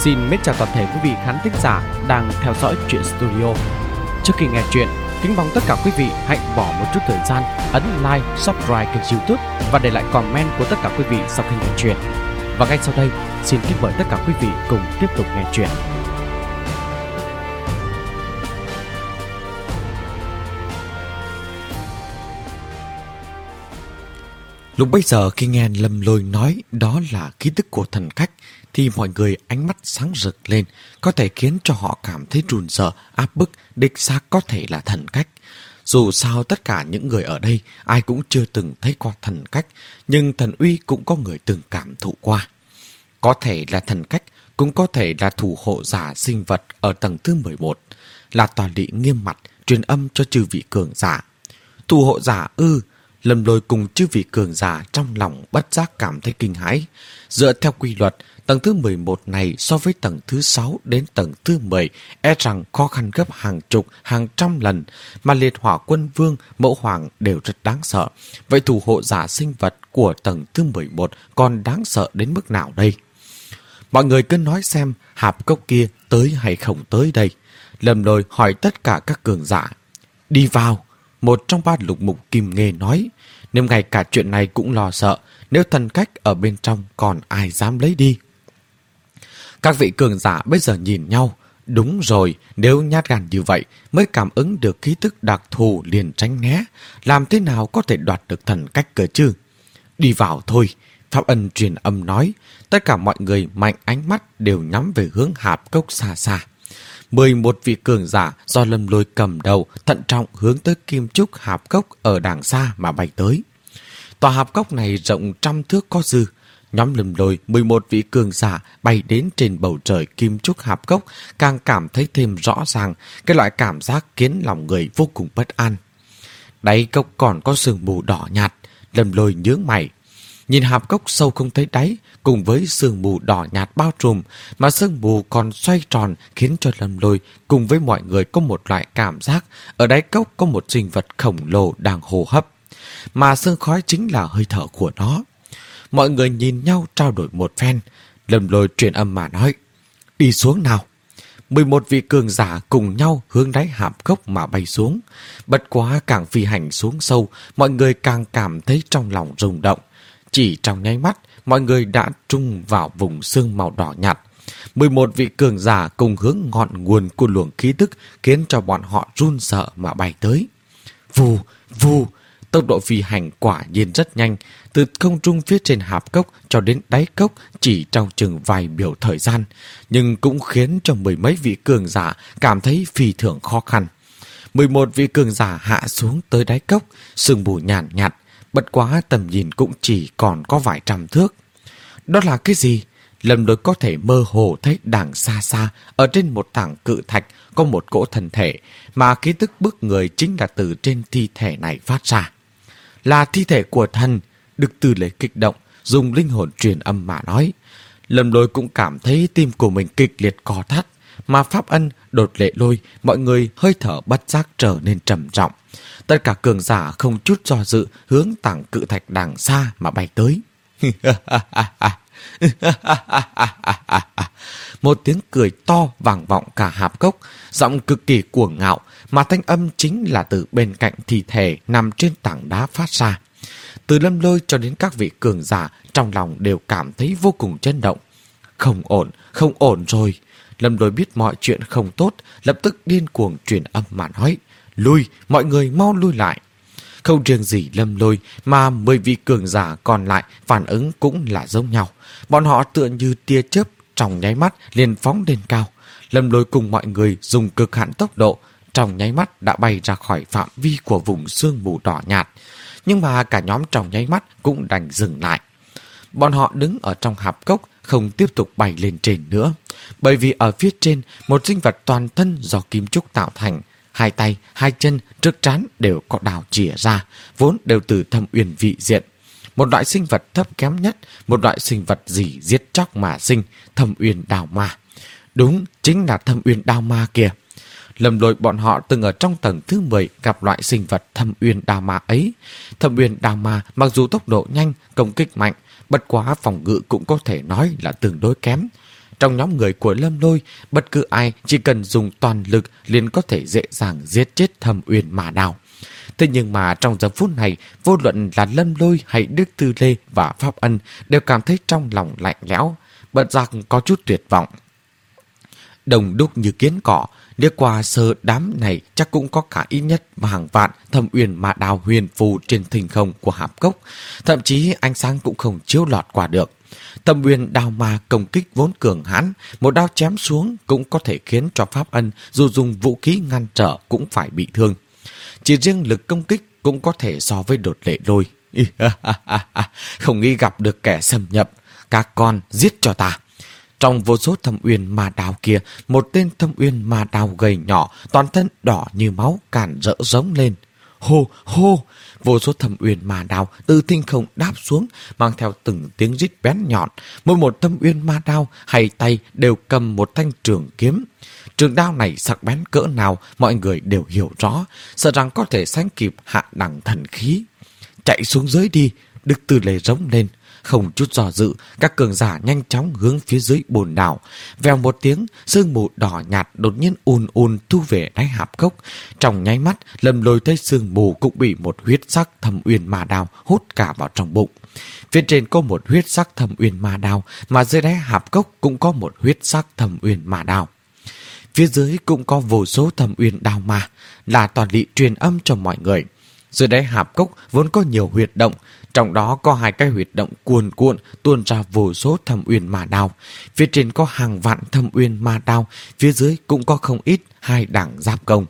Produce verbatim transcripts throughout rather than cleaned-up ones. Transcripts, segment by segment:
Xin mến chào toàn thể quý vị khán thính giả đang theo dõi Truyện Studio. Trước khi nghe chuyện, kính mong tất cả quý vị hãy bỏ một chút thời gian ấn like, subscribe kênh YouTube và để lại comment của tất cả quý vị sau khi nghe chuyện. Và ngay sau đây, xin kính mời tất cả quý vị cùng tiếp tục nghe chuyện. Lúc bấy giờ khi nghe Lâm Lôi nói đó là khí tức của thần cách thì mọi người ánh mắt sáng rực lên, có thể khiến cho họ cảm thấy run sợ, áp bức, đích xác có thể là thần cách. Dù sao tất cả những người ở đây ai cũng chưa từng thấy qua thần cách, nhưng thần uy cũng có người từng cảm thụ qua. Có thể là thần cách, cũng có thể là thủ hộ giả sinh vật ở tầng thứ mười một, là tòa lỵ nghiêm mặt truyền âm cho chư vị cường giả. Thủ hộ giả ư? Lâm Lôi cùng chư vị cường giả trong lòng bất giác cảm thấy kinh hãi. Dựa theo quy luật, tầng thứ mười một này so với tầng thứ sáu đến tầng thứ mười e rằng khó khăn gấp hàng chục, hàng trăm lần, mà liệt hỏa quân vương, mẫu hoàng đều rất đáng sợ. Vậy thủ hộ giả sinh vật của tầng thứ mười một còn đáng sợ đến mức nào đây? Mọi người cứ nói xem hạp cốc kia tới hay không tới đây. Lâm Lôi hỏi tất cả các cường giả. Đi vào. Một trong ba lục mục kim nghê nói, nếu ngay cả chuyện này cũng lo sợ, nếu thần cách ở bên trong còn ai dám lấy đi. Các vị cường giả bây giờ nhìn nhau, đúng rồi, nếu nhát gan như vậy mới cảm ứng được khí tức đặc thù liền tránh né, làm thế nào có thể đoạt được thần cách cơ chứ? Đi vào thôi, Pháp Ân truyền âm nói, tất cả mọi người mạnh ánh mắt đều nhắm về hướng hạp cốc xa xa. Mười một vị cường giả do Lâm Lôi cầm đầu thận trọng hướng tới kim trúc hạp cốc ở đàng xa mà bay tới. Tòa hạp cốc này rộng trăm thước có dư. Nhóm Lâm Lôi mười một vị cường giả bay đến trên bầu trời kim trúc hạp cốc càng cảm thấy thêm rõ ràng cái loại cảm giác khiến lòng người vô cùng bất an. Đáy cốc còn có sương mù đỏ nhạt. Lâm Lôi nhướng mày. Nhìn hạp cốc sâu không thấy đáy, cùng với sương mù đỏ nhạt bao trùm, mà sương mù còn xoay tròn khiến cho Lâm Lôi cùng với mọi người có một loại cảm giác ở đáy cốc có một sinh vật khổng lồ đang hô hấp, mà sương khói chính là hơi thở của nó. Mọi người nhìn nhau trao đổi một phen, Lâm Lôi truyền âm mà nói, đi xuống nào. Mười một vị cường giả cùng nhau hướng đáy hạp cốc mà bay xuống. Bất quá càng phi hành xuống sâu, mọi người càng cảm thấy trong lòng rung động. Chỉ trong nháy mắt, mọi người đã trung vào vùng sương màu đỏ nhạt. Mười một vị cường giả cùng hướng ngọn nguồn của luồng khí tức khiến cho bọn họ run sợ mà bay tới. Vù, vù, tốc độ phi hành quả nhiên rất nhanh. Từ không trung phía trên hạp cốc cho đến đáy cốc chỉ trong chừng vài秒thời gian, nhưng cũng khiến cho mười mấy vị cường giả cảm thấy phi thường khó khăn. Mười một vị cường giả hạ xuống tới đáy cốc, sương mù nhàn nhạt. Bất quá tầm nhìn cũng chỉ còn có vài trăm thước. Đó là cái gì? Lâm Lôi có thể mơ hồ thấy đằng xa xa, ở trên một tảng cự thạch có một cỗ thân thể, mà khí tức bức người chính là từ trên thi thể này phát ra. Là thi thể của thần. Đức Tư Lễ kích động, dùng linh hồn truyền âm mà nói. Lâm Lôi cũng cảm thấy tim của mình kịch liệt co thắt, mà Pháp Ân, Đột Lệ Lôi, mọi người hơi thở bất giác trở nên trầm trọng. Tất cả cường giả không chút do dự hướng tảng cự thạch đằng xa mà bay tới. Một tiếng cười to vang vọng cả hạp cốc, giọng cực kỳ cuồng ngạo, mà thanh âm chính là từ bên cạnh thi thể nằm trên tảng đá phát ra. Từ Lâm Lôi cho đến các vị cường giả trong lòng đều cảm thấy vô cùng chấn động. Không ổn, không ổn rồi. Lâm Lôi biết mọi chuyện không tốt, lập tức điên cuồng truyền âm mà nói. Lui, mọi người mau lui lại. Không riêng gì Lâm Lôi mà mười vị cường giả còn lại phản ứng cũng là giống nhau. Bọn họ tựa như tia chớp trong nháy mắt liền phóng lên cao. Lâm Lôi cùng mọi người dùng cực hạn tốc độ, trong nháy mắt đã bay ra khỏi phạm vi của vùng sương mù đỏ nhạt. Nhưng mà cả nhóm trong nháy mắt cũng đành dừng lại. Bọn họ đứng ở trong hạp cốc không tiếp tục bay lên trên nữa. Bởi vì ở phía trên một sinh vật toàn thân do kim trúc tạo thành, hai tay, hai chân, trước trán đều có đào chìa ra, vốn đều từ thâm uyên vị diện. Một loại sinh vật thấp kém nhất, một loại sinh vật gì giết chóc mà sinh, thâm uyên đào ma. Đúng, chính là thâm uyên đào ma kia. Lâm Lôi bọn họ từng ở trong tầng thứ mười gặp loại sinh vật thâm uyên đào ma ấy. Thâm uyên đào ma mặc dù tốc độ nhanh, công kích mạnh, bất quá phòng ngự cũng có thể nói là tương đối kém. Trong nhóm người của Lâm Lôi, bất cứ ai chỉ cần dùng toàn lực liền có thể dễ dàng giết chết Thâm Uyên Ma Đao. Thế nhưng mà trong giờ phút này, vô luận là Lâm Lôi hay Đức Tư Lê và Pháp Ân đều cảm thấy trong lòng lạnh lẽo, bật giác có chút tuyệt vọng. Đồng đúc như kiến cỏ, liếc qua sơ đám này chắc cũng có cả ít nhất hàng vạn Thâm Uyên Ma Đao huyền phù trên thình không của hạp cốc. Thậm chí ánh sáng cũng không chiếu lọt qua được. Thâm Uyên đao ma công kích vốn cường hãn, một đao chém xuống cũng có thể khiến cho Pháp Ân dù dùng vũ khí ngăn trở cũng phải bị thương. Chỉ riêng lực công kích cũng có thể so với Đột Lệ Lôi. Không nghĩ gặp được kẻ xâm nhập, các con giết cho ta. Trong vô số Thâm Uyên Ma Đao kia, một tên Thâm Uyên Ma Đao gầy nhỏ, toàn thân đỏ như máu càn rỡ giống lên. Hô, hô! Vô số Thâm Uyên Ma Đao từ thinh không đáp xuống, mang theo từng tiếng rít bén nhọn. Mỗi một Thâm Uyên Ma Đao hay tay đều cầm một thanh trường kiếm. Trường đao này sắc bén cỡ nào mọi người đều hiểu rõ, sợ rằng có thể sánh kịp hạ đẳng thần khí. Chạy xuống dưới đi, Đức Tư Lê rống lên. Không chút do dự, các cường giả nhanh chóng hướng phía dưới bồn đảo. Vèo một tiếng, sương mù đỏ nhạt đột nhiên ùn ùn thu về đáy hạp cốc. Trong nháy mắt, Lâm Lôi thấy sương mù cũng bị một huyết sắc Thâm Uyên Ma Đao hút cả vào trong bụng. Phía trên có một huyết sắc Thâm Uyên Ma Đao, mà dưới đáy hạp cốc cũng có một huyết sắc Thâm Uyên Ma Đao. Phía dưới cũng có vô số Thâm Uyên đao ma, là toàn lị truyền âm cho mọi người. Dưới đáy hạp cốc vốn có nhiều huyệt động, trong đó có hai cái huyệt động cuồn cuộn tuôn ra vô số Thâm Uyên Ma Đao. Phía trên có hàng vạn Thâm Uyên Ma Đao, phía dưới cũng có không ít hai đẳng giáp công.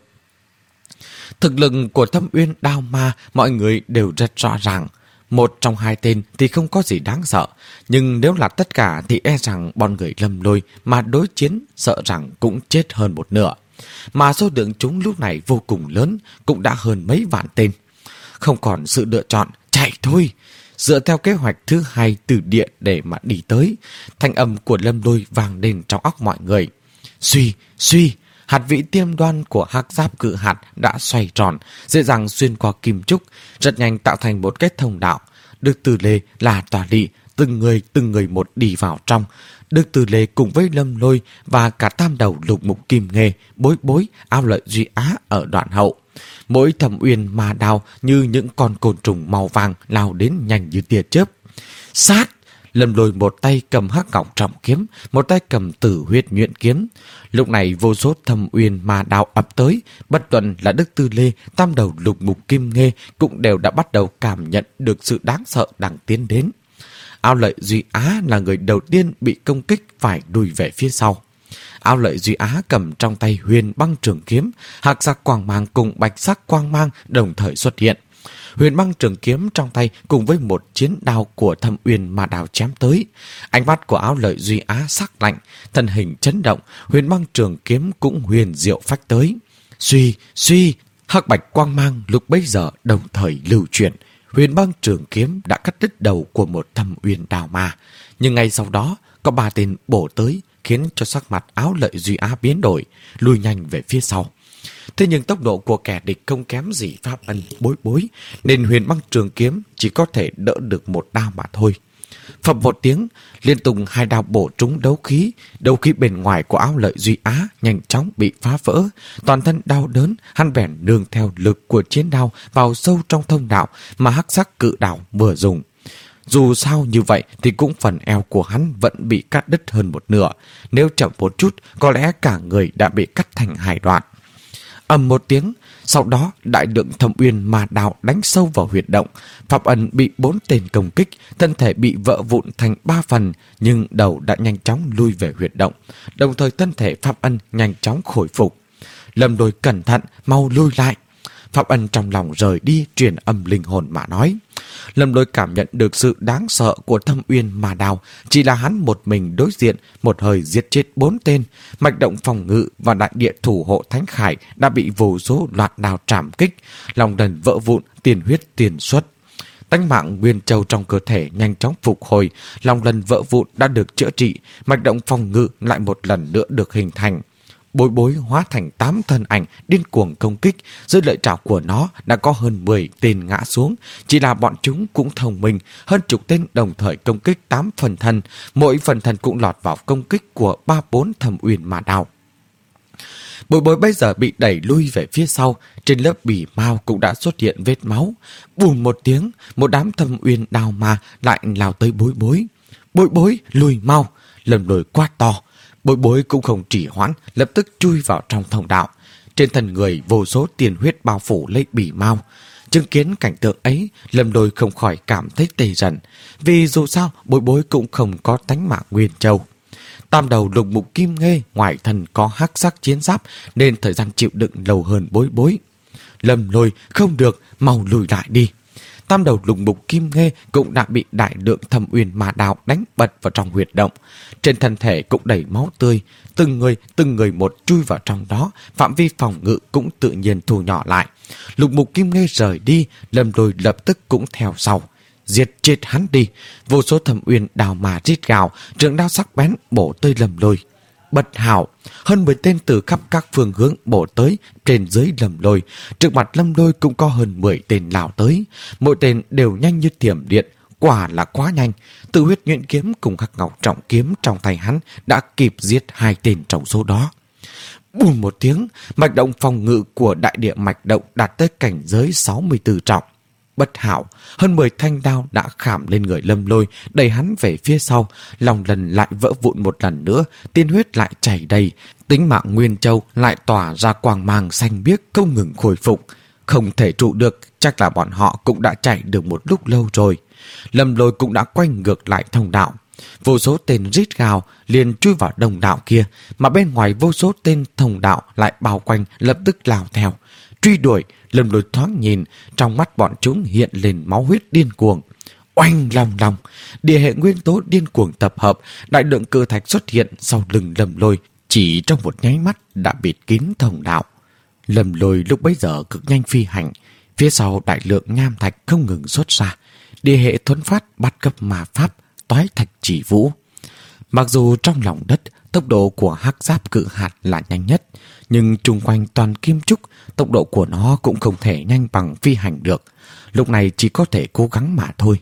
Thực lực của Thâm Uyên đao ma mọi người đều rất rõ ràng. Một trong hai tên thì không có gì đáng sợ, nhưng nếu là tất cả thì e rằng bọn người Lâm Lôi mà đối chiến sợ rằng cũng chết hơn một nửa. Mà số lượng chúng lúc này vô cùng lớn, cũng đã hơn mấy vạn tên. Không còn sự lựa chọn, chạy thôi. Dựa theo kế hoạch thứ hai từ địa để mà đi tới, thanh âm của Lâm Lôi vang lên trong óc mọi người. Suy, suy, hạt vị tiêm đoan của hắc giáp cự hạt đã xoay tròn, dễ dàng xuyên qua kim trúc, rất nhanh tạo thành một cái thông đạo. Đức Tư Lê là tòa lỵ, từng người từng người một đi vào trong. Đức Tư Lê cùng với Lâm Lôi và cả tam đầu Lục Mục Kim Nghê, Bối Bối, Ao Lợi Duy Á ở đoạn hậu. Mỗi Thâm Uyên Ma Đao như những con côn trùng màu vàng lao đến nhanh như tia chớp. Sát! Lâm Lôi một tay cầm hắc ngọc trọng kiếm, một tay cầm tử huyết nhuyễn kiếm. Lúc này vô số Thâm Uyên Ma Đao ập tới, bất luận là Đức Tư Lê, tam đầu Lục Mục Kim Nghê cũng đều đã bắt đầu cảm nhận được sự đáng sợ đang tiến đến. Ao Lợi Duy Á là người đầu tiên bị công kích phải lùi về phía sau. Ao Lợi Duy Á cầm trong tay huyền băng trường kiếm, hạc sắc quang mang cùng bạch sắc quang mang đồng thời xuất hiện. Huyền băng trường kiếm trong tay cùng với một chiến đao của Thâm Uyên Ma Đao chém tới. Ánh mắt của Ao Lợi Duy Á sắc lạnh, thân hình chấn động, huyền băng trường kiếm cũng huyền diệu phách tới. Suy, suy, hắc bạch quang mang lúc bấy giờ đồng thời lưu chuyển. Huyền băng trường kiếm đã cắt đứt đầu của một Thâm Uyên đao ma, nhưng ngay sau đó có ba tên bổ tới, khiến cho sắc mặt Ao Lợi Duy Á biến đổi, lùi nhanh về phía sau. Thế nhưng tốc độ của kẻ địch không kém gì Pháp Ân, Bối Bối, nên huyền băng trường kiếm chỉ có thể đỡ được một đao mà thôi. Phập một tiếng, liên tục hai đao bổ trúng đấu khí, đấu khí bên ngoài của Ao Lợi Duy Á nhanh chóng bị phá vỡ. Toàn thân đau đớn, hắn bèn nương theo lực của chiến đao vào sâu trong thông đạo mà hắc sắc cự đao vừa dùng. Dù sao như vậy thì cũng phần eo của hắn vẫn bị cắt đứt hơn một nửa. Nếu chậm một chút, có lẽ cả người đã bị cắt thành hai đoạn. Ầm một tiếng, sau đó đại lượng Thâm Uyên Ma Đao đánh sâu vào huyệt động. Pháp Ân bị bốn tên công kích, thân thể bị vỡ vụn thành ba phần, nhưng đầu đã nhanh chóng lui về huyệt động. Đồng thời thân thể Pháp Ân nhanh chóng khôi phục. Lâm Lôi cẩn thận, mau lui lại. Pháp Ân trong lòng rời đi, truyền âm linh hồn mà nói. Lâm Lôi cảm nhận được sự đáng sợ của Thâm Uyên Ma Đao, chỉ là hắn một mình đối diện, một hơi giết chết bốn tên. Mạch động phòng ngự và đại địa thủ hộ Thánh Khải đã bị vô số loạt đao trảm kích, lòng đần vỡ vụn, tiền huyết tiền xuất. Tánh mạng nguyên châu trong cơ thể nhanh chóng phục hồi, lòng lần vỡ vụn đã được chữa trị, mạch động phòng ngự lại một lần nữa được hình thành. Bối bối hóa thành tám thân ảnh điên cuồng công kích. Dưới lợi trảo của nó đã có hơn mười tên ngã xuống. Chỉ là bọn chúng cũng thông minh, hơn chục tên đồng thời công kích tám phần thân. Mỗi phần thân cũng lọt vào công kích của ba bốn Thâm Uyên Ma Đao. Bối bối bây giờ bị đẩy lui về phía sau. Trên lớp bỉ mao cũng đã xuất hiện vết máu. Bùm một tiếng, một đám Thâm Uyên Đao Ma lại lao tới bối bối. Bối bối lùi mau, Lâm Lôi quát to. Bối bối cũng không trì hoãn, lập tức chui vào trong thông đạo. Trên thân người vô số tiền huyết bao phủ lấy bỉ mao. Chứng kiến cảnh tượng ấy, Lâm Lôi không khỏi cảm thấy tê dần. Vì dù sao bối bối cũng không có tánh mạng Nguyên Châu. Tam đầu lục mục kim nghê ngoài thân có hắc sắc chiến giáp nên thời gian chịu đựng lâu hơn bối bối. Lâm Lôi không được, mau lùi lại đi. Tam đầu lục mục kim nghê cũng đã bị đại lượng Thâm Uyên Ma Đao đánh bật vào trong huyệt động. Trên thân thể cũng đầy máu tươi, từng người từng người một chui vào trong đó, phạm vi phòng ngự cũng tự nhiên thu nhỏ lại. Lục mục kim nghê rời đi, Lâm Lôi lập tức cũng theo sau. Giết chết hắn đi. Vô số Thâm Uyên Đao Ma rít gào, trường đao sắc bén bổ tới Lâm Lôi. Bất hảo, hơn mười tên từ khắp các phương hướng bổ tới trên dưới Lâm Lôi. Trước mặt Lâm Lôi cũng có hơn mười tên lao tới. Mỗi tên đều nhanh như thiểm điện, quả là quá nhanh. Từ huyết nhuyễn kiếm cùng Hắc Ngọc trọng kiếm trong tay hắn đã kịp giết hai tên trong số đó. Bùm một tiếng, mạch động phòng ngự của đại địa mạch động đạt tới cảnh giới sáu mươi tư trọng. Bất hảo, hơn mười thanh đao đã khảm lên người Lâm Lôi, đẩy hắn về phía sau. Lòng lần lại vỡ vụn một lần nữa, tiên huyết lại chảy đầy. Tính mạng Nguyên Châu lại tỏa ra quang mang xanh biếc không ngừng khôi phục. Không thể trụ được, chắc là bọn họ cũng đã chạy được một lúc lâu rồi. Lâm Lôi cũng đã quay ngược lại thông đạo. Vô số tên rít gào liền chui vào đồng đạo kia, mà bên ngoài vô số tên thông đạo lại bao quanh lập tức lao theo. Truy đuổi, Lâm Lôi thoáng nhìn, trong mắt bọn chúng hiện lên máu huyết điên cuồng. Oanh long long, địa hệ nguyên tố điên cuồng tập hợp, đại lượng cự thạch xuất hiện sau lưng Lâm Lôi, chỉ trong một nháy mắt đã bịt kín thông đạo. Lâm Lôi lúc bấy giờ cực nhanh phi hành, phía sau đại lượng nham thạch không ngừng xuất ra. Địa hệ thuấn phát bắt cấp ma pháp, toái thạch chỉ vũ. Mặc dù trong lòng đất tốc độ của hắc giáp cự hạt là nhanh nhất, nhưng chung quanh toàn kim trúc, tốc độ của nó cũng không thể nhanh bằng phi hành được. Lúc này chỉ có thể cố gắng mà thôi.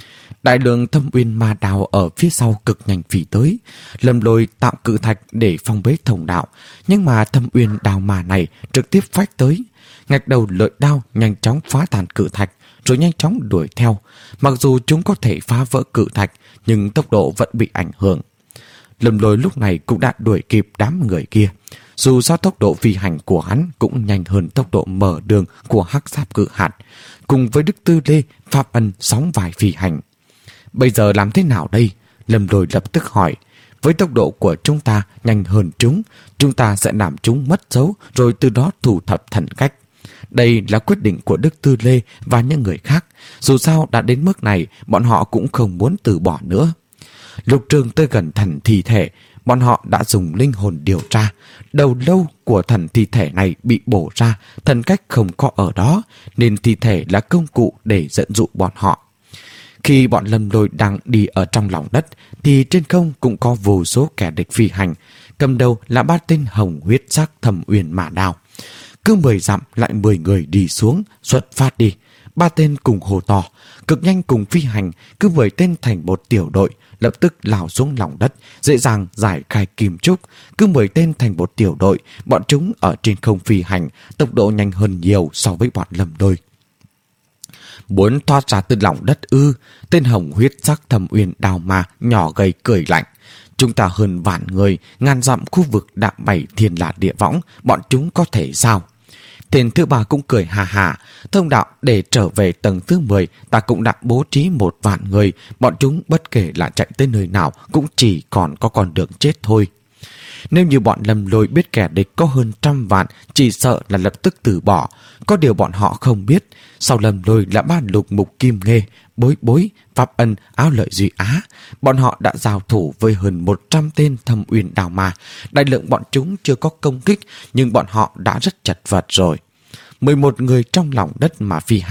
Đại lượng Thâm Uyên Ma Đao ở phía sau cực nhanh phi tới. Lâm Lôi tạo cự thạch để phong bế thông đạo, nhưng mà Thâm Uyên Đao Ma này trực tiếp phách tới. Ngạch đầu lợi đao nhanh chóng phá tan cự thạch, rồi nhanh chóng đuổi theo. Mặc dù chúng có thể phá vỡ cự thạch, nhưng tốc độ vẫn bị ảnh hưởng. Lâm Lôi lúc này cũng đã đuổi kịp đám người kia. Dù sao tốc độ phi hành của hắn cũng nhanh hơn tốc độ mở đường của hắc giáp cự hạt, cùng với Đức Tư Lê, Pháp Ân sóng vai phi hành. Bây giờ làm thế nào đây? Lâm Lôi lập tức hỏi. Với tốc độ của chúng ta nhanh hơn chúng, chúng ta sẽ làm chúng mất dấu, rồi từ đó thu thập thần cách. Đây là quyết định của Đức Tư Lê và những người khác. Dù sao đã đến mức này, bọn họ cũng không muốn từ bỏ nữa. Lục Trường tới gần thần thi thể, bọn họ đã dùng linh hồn điều tra. Đầu lâu của thần thi thể này bị bổ ra, thần cách không có ở đó, nên thi thể là công cụ để dẫn dụ bọn họ. Khi bọn Lâm Lôi đang đi ở trong lòng đất, thì trên không cũng có vô số kẻ địch phi hành. Cầm đầu là ba tên hồng huyết sắc Thâm Uyên Ma Đao. Cứ mười dặm lại mười người đi xuống, xuất phát đi. Ba tên cùng hô to, cực nhanh cùng phi hành, cứ mười tên thành một tiểu đội, lập tức lao xuống lòng đất, dễ dàng giải khai kim trúc. Cứ mười tên thành một tiểu đội, bọn chúng ở trên không phi hành, tốc độ nhanh hơn nhiều so với bọn Lâm Lôi. Muốn thoát ra từ lòng đất ư? Tên hồng huyết sắc Thâm Uyên Đao Ma nhỏ gầy cười lạnh. Chúng ta hơn vạn người, ngàn dặm khu vực đã bảy thiên là địa võng, bọn chúng có thể sao? Tên thứ ba cũng cười hà hà. Thông đạo để trở về tầng thứ mười, ta cũng đã bố trí một vạn người, bọn chúng bất kể là chạy tới nơi nào cũng chỉ còn có con đường chết thôi. Nếu như bọn Lâm Lôi biết kẻ địch có hơn trăm vạn, chỉ sợ là lập tức từ bỏ. Có điều bọn họ không biết, sau Lâm Lôi là ba lục mục kim nghê, Bối Bối, Pháp Ân, Áo Lợi Duy Á. Bọn họ đã giao thủ với hơn một trăm tên Thâm Uyên Đao Ma. Đại lượng bọn chúng chưa có công kích, nhưng bọn họ đã rất chật vật rồi. mười một người trong lòng đất mà phi hành,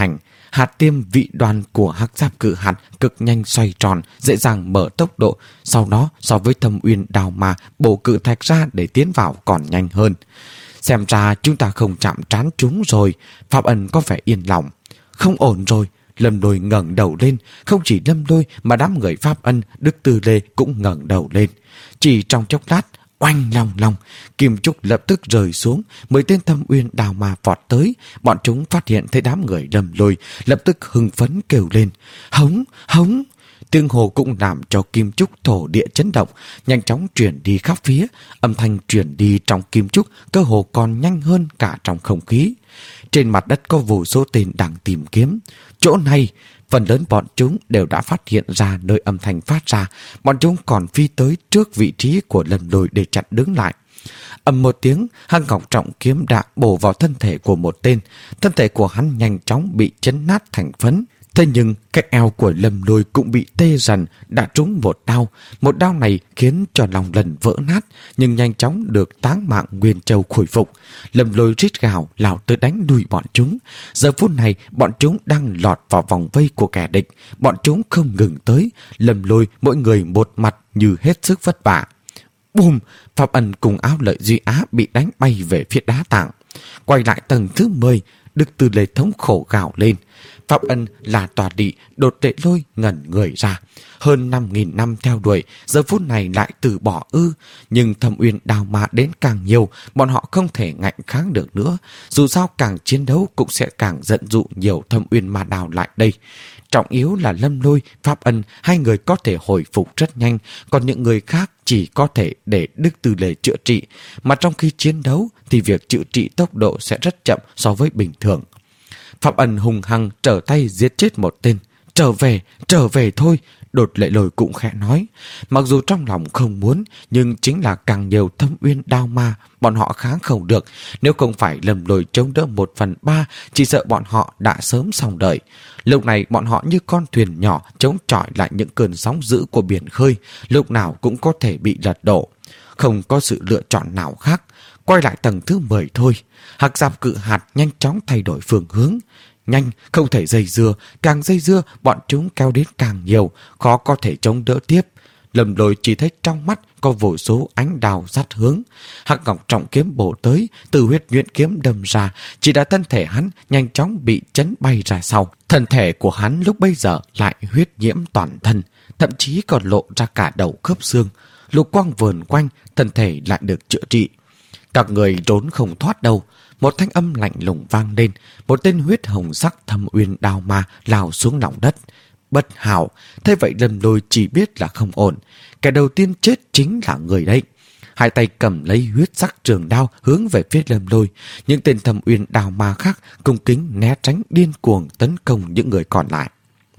hạt tiêm vị đoàn của hắc giáp cự hạt cực nhanh xoay tròn, dễ dàng mở tốc độ, sau đó so với Thâm Uyên Đao Ma bổ cự thạch ra để tiến vào còn nhanh hơn. Xem ra chúng ta không chạm trán chúng rồi. Pháp Ân có vẻ yên lòng. Không ổn rồi. Lâm Lôi ngẩng đầu lên. Không chỉ Lâm Lôi mà đám người Pháp Ân, Đức Tư Lê cũng ngẩng đầu lên. Chỉ trong chốc lát, oanh long long, kim trúc lập tức rơi xuống. Mười tên Thâm Uyên Đao Ma vọt tới. Bọn chúng phát hiện thấy đám người Lâm Lôi, lập tức hưng phấn kêu lên: hống, hống. Tiếng hồ cũng làm cho kim trúc thổ địa chấn động, nhanh chóng truyền đi khắp phía. Âm thanh truyền đi trong kim trúc cơ hồ còn nhanh hơn cả trong không khí. Trên mặt đất có vô số tên đang tìm kiếm. Chỗ này, phần lớn bọn chúng đều đã phát hiện ra nơi âm thanh phát ra. Bọn chúng còn phi tới trước vị trí của Lâm Lôi để chặn đứng lại. Ầm một tiếng, Hắc Ngọc Trọng Kiếm đã bổ vào thân thể của một tên. Thân thể của hắn nhanh chóng bị chấn nát thành phấn. Thế nhưng cái eo của Lâm Lôi cũng bị tê dần, đã trúng một đao. Một đao này khiến cho lòng lần vỡ nát, nhưng nhanh chóng được Táng Mạng Nguyên Châu khôi phục. Lâm Lôi rít gào lao tới đánh đuổi bọn chúng. Giờ phút này bọn chúng đang lọt vào vòng vây của kẻ địch. Bọn chúng không ngừng tới. Lâm Lôi mỗi người một mặt như hết sức vất vả. Bùm! Pháp Ân cùng Áo Lợi Duy Á bị đánh bay về phía đá tảng. Quay lại tầng thứ mười, Đức Tư Lê thống khổ gào lên. Pháp Ân là tòa đị, Đột Đệ Lôi ngẩn người ra. Hơn năm nghìn năm theo đuổi, giờ phút này lại từ bỏ ư. Nhưng Thâm Uyên Đao Ma đến càng nhiều, bọn họ không thể ngạnh kháng được nữa. Dù sao càng chiến đấu cũng sẽ càng dẫn dụ nhiều Thâm Uyên Ma Đao lại đây. Trọng yếu là Lâm Lôi, Pháp Ân, hai người có thể hồi phục rất nhanh, còn những người khác chỉ có thể để Đức Tư Lê chữa trị. Mà trong khi chiến đấu thì việc chữa trị tốc độ sẽ rất chậm so với bình thường. Pháp Ân hùng hăng trở tay giết chết một tên. Trở về, trở về thôi, Đột Lệ Lôi cũng khẽ nói. Mặc dù trong lòng không muốn, nhưng chính là càng nhiều Thâm Uyên Đao Ma, bọn họ kháng không được. Nếu không phải Lâm Lôi chống đỡ một phần ba, chỉ sợ bọn họ đã sớm xong đời. Lúc này bọn họ như con thuyền nhỏ chống chọi lại những cơn sóng dữ của biển khơi, lúc nào cũng có thể bị lật đổ. Không có sự lựa chọn nào khác. Quay lại tầng thứ mười thôi. Hắc Giáp Cự Hạt nhanh chóng thay đổi phương hướng. Nhanh, không thể dây dưa. Càng dây dưa, bọn chúng kéo đến càng nhiều, khó có thể chống đỡ tiếp. Lâm Lôi chỉ thấy trong mắt có vô số ánh đào dắt hướng. Hắc Ngọc Trọng Kiếm bổ tới, từ huyết nhuyễn kiếm đâm ra, chỉ đã thân thể hắn nhanh chóng bị chấn bay ra sau. Thân thể của hắn lúc bây giờ lại huyết nhiễm toàn thân, thậm chí còn lộ ra cả đầu khớp xương. Lục quang vờn quanh, thân thể lại được chữa trị. Các người trốn không thoát đâu. Một thanh âm lạnh lùng vang lên. Một tên huyết hồng sắc Thâm Uyên Đao Ma lao xuống lòng đất. Bất hảo. Thế vậy Lâm Lôi chỉ biết là không ổn. Kẻ đầu tiên chết chính là người đấy. Hai tay cầm lấy huyết sắc trường đao hướng về phía Lâm Lôi. Những tên Thâm Uyên Đao Ma khác cung kính né tránh, điên cuồng tấn công những người còn lại.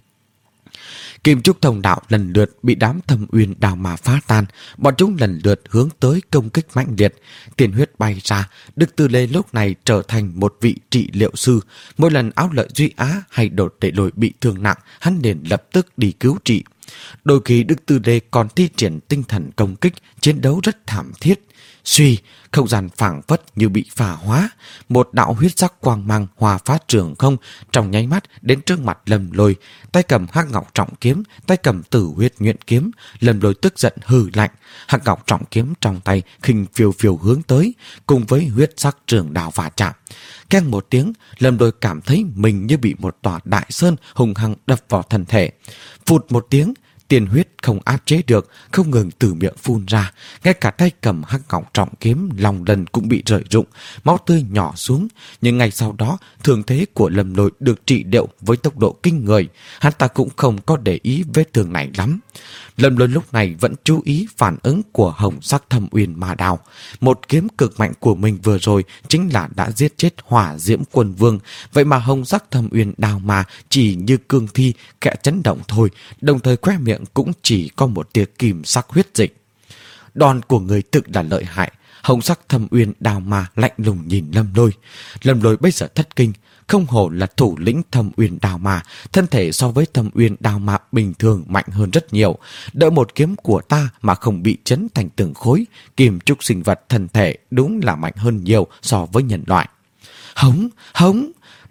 Kim trúc thông đạo lần lượt bị đám Thâm Uyên Đao Ma phá tan. Bọn chúng lần lượt hướng tới công kích mãnh liệt. Tiền huyết bay ra. Đức Tư Lê lúc này trở thành một vị trị liệu sư. Mỗi lần Áo Lợi Duy Á hay Đột Đệ Lôi bị thương nặng, hắn liền lập tức đi cứu trị. Đôi khi Đức Tư Lê còn thi triển tinh thần công kích, chiến đấu rất thảm thiết. Suy, không gian phảng phất như bị phá hóa. Một đạo huyết sắc quang mang hòa phát trường không, trong nháy mắt đến trước mặt Lâm Lôi. Tay cầm Hắc Ngọc Trọng Kiếm, tay cầm Tử Huyết Nhuyễn Kiếm. Lâm Lôi tức giận hừ lạnh. Hắc Ngọc Trọng Kiếm trong tay khinh phiêu phiêu hướng tới, cùng với huyết sắc trường đao va chạm. Keng một tiếng, Lâm Lôi cảm thấy mình như bị một tòa đại sơn hùng hăng đập vào thân thể. Phụt một tiếng, tiền huyết không áp chế được, không ngừng từ miệng phun ra. Ngay cả tay cầm Hắc Ngọc Trọng Kiếm lòng lần cũng bị rời rụng, máu tươi nhỏ xuống. Nhưng ngay sau đó, thương thế của Lâm Lôi được trị liệu với tốc độ kinh người. Hắn ta cũng không có để ý vết thương này lắm. Lâm Lôi lúc này vẫn chú ý phản ứng của hồng sắc Thâm Uyên Ma Đao. Một kiếm cực mạnh của mình vừa rồi chính là đã giết chết Hỏa Diễm Quân Vương. Vậy mà hồng sắc Thâm Uyên Đao Ma chỉ như cương thi, kẻ chấn động thôi, đồng thời khoe miệng cũng chỉ có một tia kim sắc huyết dịch. Đòn của người thực là lợi hại. Hồng sắc Thâm Uyên Đao Ma lạnh lùng nhìn Lâm Lôi. Lâm Lôi bây giờ thất kinh. Không hổ là thủ lĩnh Thâm Uyên Đao Ma, thân thể so với Thâm Uyên Đao Ma bình thường mạnh hơn rất nhiều. Đỡ một kiếm của ta mà không bị chấn thành từng khối. Kim trúc sinh vật thân thể đúng là mạnh hơn nhiều so với nhân loại. Hống, hống!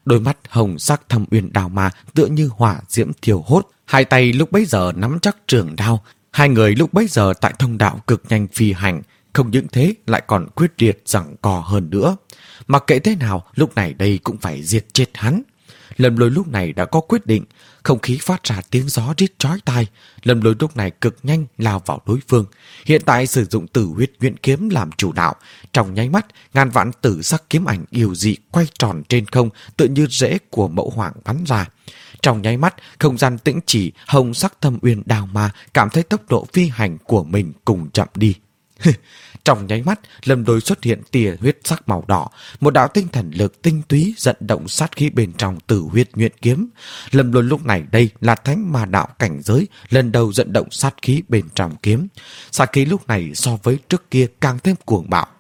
Đôi mắt hồng sắc Thâm Uyên đao ma tựa như hỏa diễm thiêu hốt. Hai tay lúc bấy giờ nắm chắc trường đao. Hai người lúc bấy giờ tại thông đạo cực nhanh phi hành. Không những thế lại còn quyết liệt giằng co hơn nữa. Mặc kệ thế nào, lúc này đây cũng phải diệt chết hắn. Lâm Lôi lúc này đã có quyết định. Không khí phát ra tiếng gió rít chói tai. Lâm Lôi lúc này cực nhanh lao vào đối phương. Hiện tại sử dụng Tử Huyết Nhuyễn Kiếm làm chủ đạo. Trong nháy mắt, ngàn vạn tử sắc kiếm ảnh yêu dị quay tròn trên không, tựa như rễ của mẫu hoàng bắn ra. Trong nháy mắt, không gian tĩnh chỉ, hồng sắc Thâm Uyên đao ma cảm thấy tốc độ phi hành của mình cùng chậm đi. Trong nháy mắt, Lâm Lôi xuất hiện tia huyết sắc màu đỏ, một đạo tinh thần lực tinh túy dẫn động sát khí bên trong Tử Huyết Nhuyễn Kiếm. Lâm Lôi lúc này đây là thánh ma đạo cảnh giới, lần đầu dẫn động sát khí bên trong kiếm. Sát khí lúc này so với trước kia càng thêm cuồng bạo.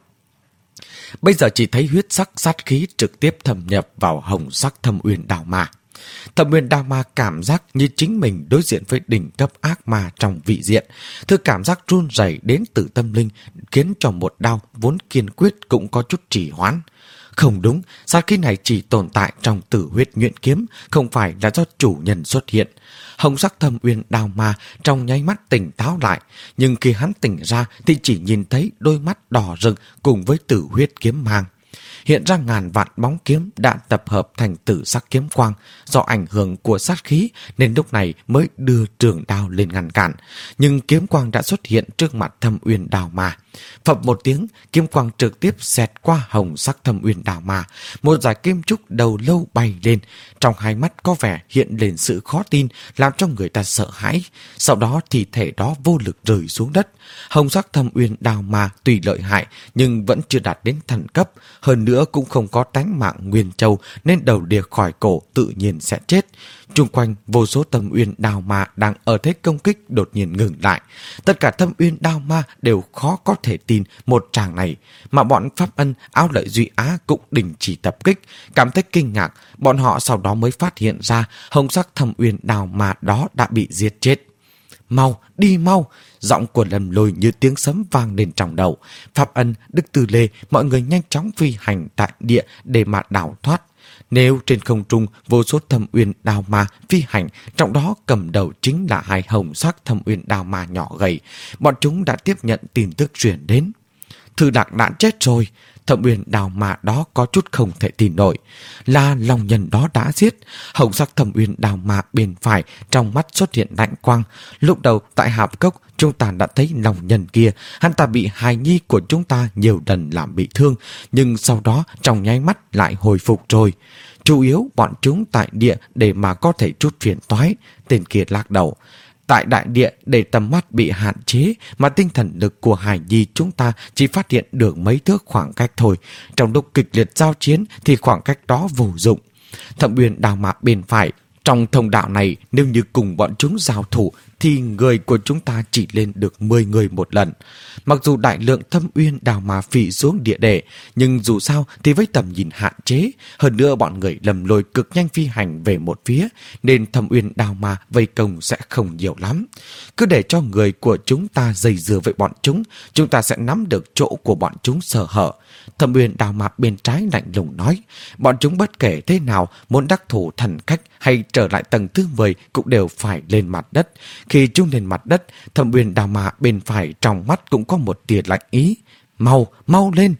Bây giờ chỉ thấy huyết sắc sát khí trực tiếp thâm nhập vào hồng sắc Thâm Uyên đao ma. Thâm Uyên đao ma cảm giác như chính mình đối diện với đỉnh cấp ác ma trong vị diện. Thứ cảm giác run rẩy đến từ tâm linh khiến cho một đao vốn kiên quyết cũng có chút trì hoãn. Không đúng, sát khí này chỉ tồn tại trong Tử Huyết Nhuyễn Kiếm, không phải là do chủ nhân xuất hiện. Hồng sắc Thâm Uyên đao ma trong nháy mắt tỉnh táo lại, nhưng khi hắn tỉnh ra thì chỉ nhìn thấy đôi mắt đỏ rực cùng với Tử Huyết kiếm mang. Hiện ra ngàn vạn bóng kiếm đã tập hợp thành tử sắc kiếm quang. Do ảnh hưởng của sát khí nên lúc này mới đưa trường đao lên ngăn cản. Nhưng kiếm quang đã xuất hiện trước mặt Thâm Uyên đao ma. Phập một tiếng, kiếm quang trực tiếp xẹt qua hồng sắc Thâm Uyên đao ma. Một dải kim trúc đầu lâu bay lên. Trong hai mắt có vẻ hiện lên sự khó tin, làm cho người ta sợ hãi. Sau đó thì thể đó vô lực rơi xuống đất. Hồng sắc Thâm Uyên đao ma tuy lợi hại nhưng vẫn chưa đạt đến thần cấp. Hơn nữa cũng không có tánh mạng nguyên châu nên đầu đìa khỏi cổ tự nhiên sẽ chết. Trung quanh vô số Thâm Uyên đao ma đang ở thế công kích đột nhiên ngừng lại. Tất cả Thâm Uyên đao ma đều khó có thể tin một tràng này, mà bọn Pháp Ân, Áo Lợi Duy Á cũng đình chỉ tập kích. Cảm thấy kinh ngạc, bọn họ sau đó mới phát hiện ra hồng sắc Thâm Uyên đao ma đó đã bị giết chết. Mau, đi mau! Giọng của Lâm Lôi như tiếng sấm vang lên trong đầu. Pháp Ân, Đức Tư Lê, mọi người nhanh chóng phi hành tại địa để mà đào thoát. Nếu trên không trung vô số Thâm Uyên đao ma phi hành, trong đó cầm đầu chính là hai hồng sắc Thâm Uyên đao ma nhỏ gầy. Bọn chúng đã tiếp nhận tin tức truyền đến. Thư Đạc đã chết rồi. Thâm Uyên đao ma đó có chút không thể tin nổi. Là lòng nhân đó đã giết. Hồng sắc Thâm Uyên đao ma bên phải trong mắt xuất hiện lạnh quang. Lúc đầu tại Hạp Cốc chúng ta đã thấy lòng nhân kia, hắn ta bị hài nhi của chúng ta nhiều lần làm bị thương, nhưng sau đó trong nháy mắt lại hồi phục rồi. Chủ yếu bọn chúng tại địa để mà có thể chút phiền toái. Tên kia lắc đầu. Tại đại địa để tầm mắt bị hạn chế mà tinh thần lực của hài nhi chúng ta chỉ phát hiện được mấy thước khoảng cách thôi. Trong lúc kịch liệt giao chiến thì khoảng cách đó vô dụng. Thâm Uyên đao ma bên phải, trong thông đạo này nếu như cùng bọn chúng giao thủ thì người của chúng ta chỉ lên được mười người một lần. Mặc dù đại lượng Thâm Uyên đao ma phỉ xuống địa đệ, nhưng dù sao thì với tầm nhìn hạn chế, hơn nữa bọn người Lâm Lôi cực nhanh phi hành về một phía, nên Thâm Uyên đao ma vây công sẽ không nhiều lắm. Cứ để cho người của chúng ta dây dưa với bọn chúng, chúng ta sẽ nắm được chỗ của bọn chúng sơ hở. Thâm Uyên đao ma bên trái lạnh lùng nói, bọn chúng bất kể thế nào muốn đắc thủ thần cách hay trở lại tầng thứ mười cũng đều phải lên mặt đất. Khi chúng lên mặt đất, Thâm Uyên đao ma bên phải trong mắt cũng có một tia lạnh ý. Mau, mau lên!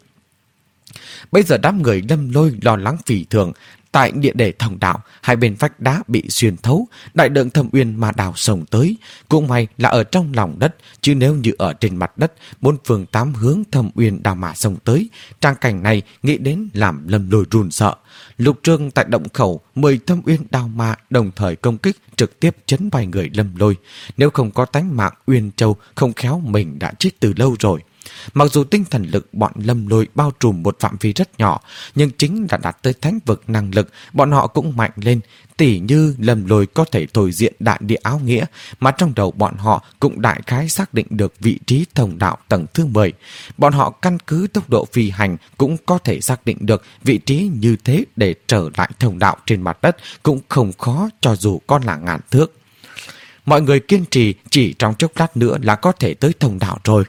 Bây giờ đám người Lâm Lôi lo lắng phỉ thường. Tại địa đề thông đạo, hai bên vách đá bị xuyên thấu, đại lượng Thâm Uyên ma đào sông tới. Cũng may là ở trong lòng đất, chứ nếu như ở trên mặt đất, bốn phương tám hướng Thâm Uyên đào mà sông tới. Trang cảnh này nghĩ đến làm Lâm Lôi run sợ. Lục Trương tại động khẩu, mười Thâm Uyên đao ma đồng thời công kích, trực tiếp chấn bay người Lâm Lôi. Nếu không có tánh mạng Uyên Châu, không khéo mình đã chết từ lâu rồi. Mặc dù tinh thần lực bọn Lâm Lôi bao trùm một phạm vi rất nhỏ, nhưng chính là đạt tới thánh vực năng lực, bọn họ cũng mạnh lên. Tỉ như Lâm Lôi có thể thôi diện đại địa áo nghĩa, mà trong đầu bọn họ cũng đại khái xác định được vị trí thông đạo tầng thứ mười. Bọn họ căn cứ tốc độ phi hành cũng có thể xác định được vị trí như thế để trở lại thông đạo trên mặt đất cũng không khó cho dù có là ngàn thước. Mọi người kiên trì, chỉ trong chốc lát nữa là có thể tới thông đạo rồi.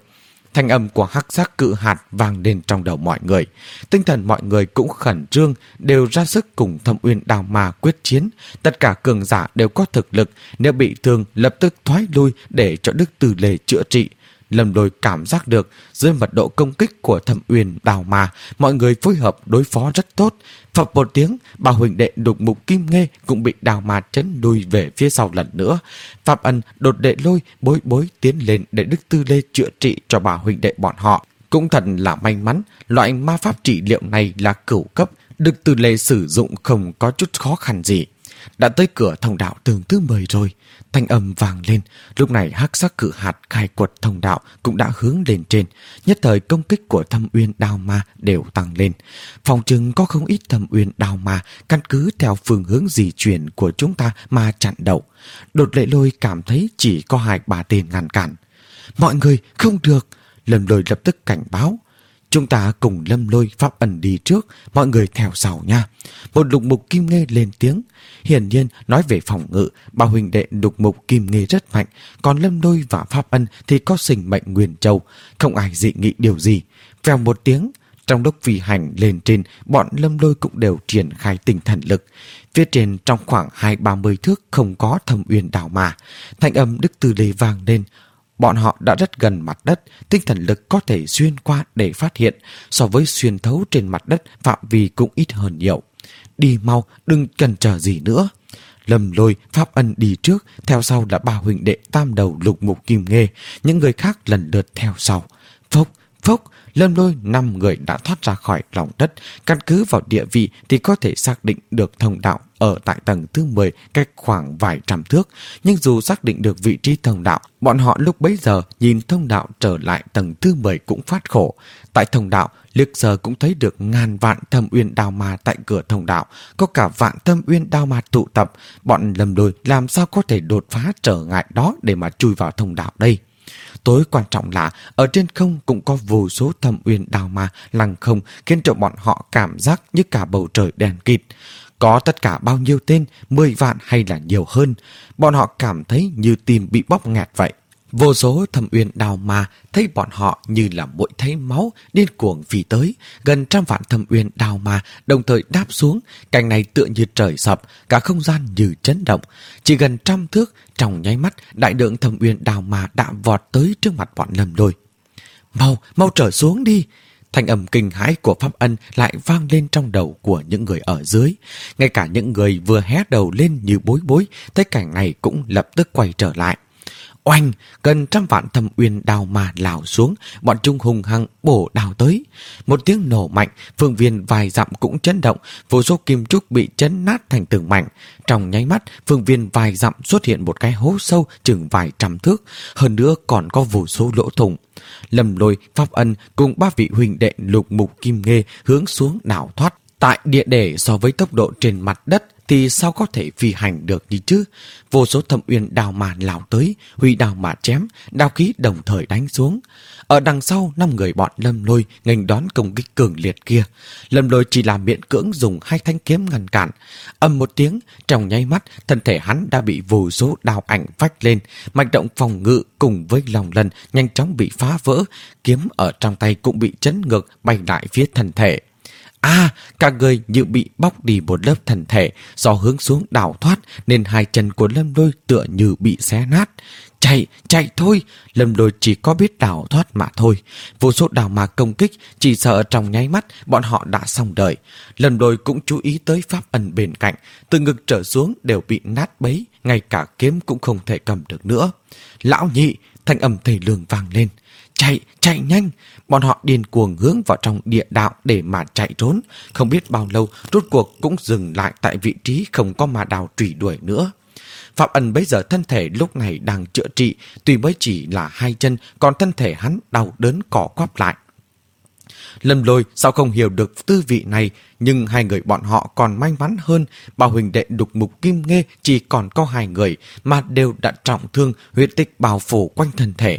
Thanh âm của hắc giác cự hạt vang lên trong đầu mọi người. Tinh thần mọi người cũng khẩn trương, đều ra sức cùng Thâm Uyên Đao Ma quyết chiến. Tất cả cường giả đều có thực lực, nếu bị thương lập tức thoái lui để cho Đức Tư Lê chữa trị. Lâm Lôi cảm giác được dưới mật độ công kích của Thâm Uyên Đao Ma, mọi người phối hợp đối phó rất tốt. Phập một tiếng, bà huỳnh đệ Đục Mục Kim Nghê cũng bị Đao Ma chấn lùi về phía sau lần nữa. Phạm Ân, Đột Đệ Lôi, Bối Bối tiến lên để Đức Tư Lê chữa trị cho bà huỳnh đệ bọn họ. Cũng thật là may mắn, loại ma pháp trị liệu này là cửu cấp, Đức Tư Lê sử dụng không có chút khó khăn gì. Đã tới cửa thông đạo tường thứ mười rồi. Thanh âm vang lên. Lúc này hắc sắc cự hạt khai quật thông đạo cũng đã hướng lên trên. Nhất thời công kích của Thâm Uyên Đao Ma đều tăng lên. Phòng chừng có không ít Thâm Uyên Đao Ma căn cứ theo phương hướng di chuyển của chúng ta mà chặn đầu. Đột Lệ Lôi cảm thấy chỉ có hai bà tên ngăn cản. Mọi người không được. Lâm Lôi lập tức cảnh báo. Chúng ta cùng Lâm Lôi, Pháp Ân đi trước, mọi người theo sau nha. Một Lục Mục Kim Nghê lên tiếng. Hiển nhiên nói về phòng ngự, bà huỳnh đệ Lục Mục Kim Nghê rất mạnh, còn Lâm Lôi và Pháp Ân thì có sinh mệnh Nguyên Châu, không ai dị nghị điều gì. Vèo một tiếng, trong lúc phi hành lên trên, bọn Lâm Lôi cũng đều triển khai tinh thần lực. Phía trên trong khoảng hai ba mươi thước không có Thâm Uyên Đao Ma. Thanh âm Đức Tư Lê vang lên. Bọn họ đã rất gần mặt đất, tinh thần lực có thể xuyên qua để phát hiện, so với xuyên thấu trên mặt đất phạm vi cũng ít hơn nhiều. Đi mau, đừng chần chờ gì nữa. Lâm Lôi, Pháp Ân đi trước, theo sau là ba huỳnh đệ tam đầu Lục Mục Kim Nghê, những người khác lần lượt theo sau. Phốc, phốc, Lâm Lôi năm người đã thoát ra khỏi lòng đất. Căn cứ vào địa vị thì có thể xác định được thông đạo ở tại tầng thứ mười, cách khoảng vài trăm thước. Nhưng dù xác định được vị trí thông đạo, bọn họ lúc bấy giờ nhìn thông đạo trở lại tầng thứ mười cũng phát khổ. Tại thông đạo, liếc giờ cũng thấy được ngàn vạn Thâm Uyên Đao Ma tại cửa thông đạo, có cả vạn Thâm Uyên Đao Ma tụ tập. Bọn Lâm Lôi làm sao có thể đột phá trở ngại đó để mà chui vào thông đạo đây? Tối quan trọng là ở trên không cũng có vô số Thâm Uyên Đao Ma lăng không, khiến cho bọn họ cảm giác như cả bầu trời đen kịt. Có tất cả bao nhiêu tên, mười vạn hay là nhiều hơn, bọn họ cảm thấy như tim bị bóp nghẹt vậy. Vô số Thâm Uyên Đao Ma thấy bọn họ như là muỗi thấy máu, điên cuồng phi tới. Gần trăm vạn Thâm Uyên Đao Ma đồng thời đáp xuống, cảnh này tựa như trời sập, cả không gian như chấn động. Chỉ gần trăm thước, trong nháy mắt, đại lượng Thâm Uyên Đao Ma đã vọt tới trước mặt bọn Lâm Lôi. Mau, mau trở xuống đi! Thanh âm kinh hãi của Pháp Ân lại vang lên trong đầu của những người ở dưới. Ngay cả những người vừa hé đầu lên như bối bối, thấy cảnh này cũng lập tức quay trở lại. Oanh, gần trăm vạn Thâm Uyên Đao Ma lao xuống, bọn chúng hùng hăng bổ đao tới. Một tiếng nổ mạnh, phương viên vài dặm cũng chấn động, vô số kim trúc bị chấn nát thành từng mảnh. Trong nháy mắt, phương viên vài dặm xuất hiện một cái hố sâu chừng vài trăm thước, hơn nữa còn có vô số lỗ thủng. Lâm Lôi, Pháp Ân cùng ba vị huỳnh đệ Lục Mục Kim Nghê hướng xuống đảo thoát. Tại địa để so với tốc độ trên mặt đất thì sao có thể phi hành được như chứ? Vô số Thâm Uyên Đao Ma lao tới, huy đao mà chém, đao khí đồng thời đánh xuống. Ở đằng sau, năm người bọn Lâm Lôi nghênh đón công kích cường liệt kia. Lâm Lôi chỉ là miễn cưỡng dùng hai thanh kiếm ngăn cản. Âm một tiếng, trong nháy mắt, thân thể hắn đã bị vô số đao ảnh vách lên. Mạch động phòng ngự cùng với lòng lần nhanh chóng bị phá vỡ. Kiếm ở trong tay cũng bị chấn ngược bay lại phía thân thể. À, cả người như bị bóc đi một lớp thân thể, do hướng xuống đảo thoát nên hai chân của Lâm Lôi tựa như bị xé nát. Chạy, chạy thôi! Lâm Lôi chỉ có biết đảo thoát mà thôi. Vô số đào ma công kích, chỉ sợ trong nháy mắt bọn họ đã xong đời. Lâm Lôi cũng chú ý tới Pháp Ân bên cạnh, từ ngực trở xuống đều bị nát bấy, ngay cả kiếm cũng không thể cầm được nữa. Lão nhị! Thanh âm thầy lương vang lên. Chạy, chạy nhanh! Bọn họ điên cuồng hướng vào trong địa đạo để mà chạy trốn. Không biết bao lâu, rốt cuộc cũng dừng lại tại vị trí không có ma đào truy đuổi nữa. Phạm Ân bây giờ thân thể lúc này đang chữa trị, tuy mới chỉ là hai chân, còn thân thể hắn đau đớn cỏ quắp lại. Lâm Lôi sao không hiểu được tư vị này, nhưng hai người bọn họ còn may mắn hơn. Bà huỳnh đệ Đục Mục Kim Nghê chỉ còn có hai người, mà đều đã trọng thương, huyết tích bao phủ quanh thân thể.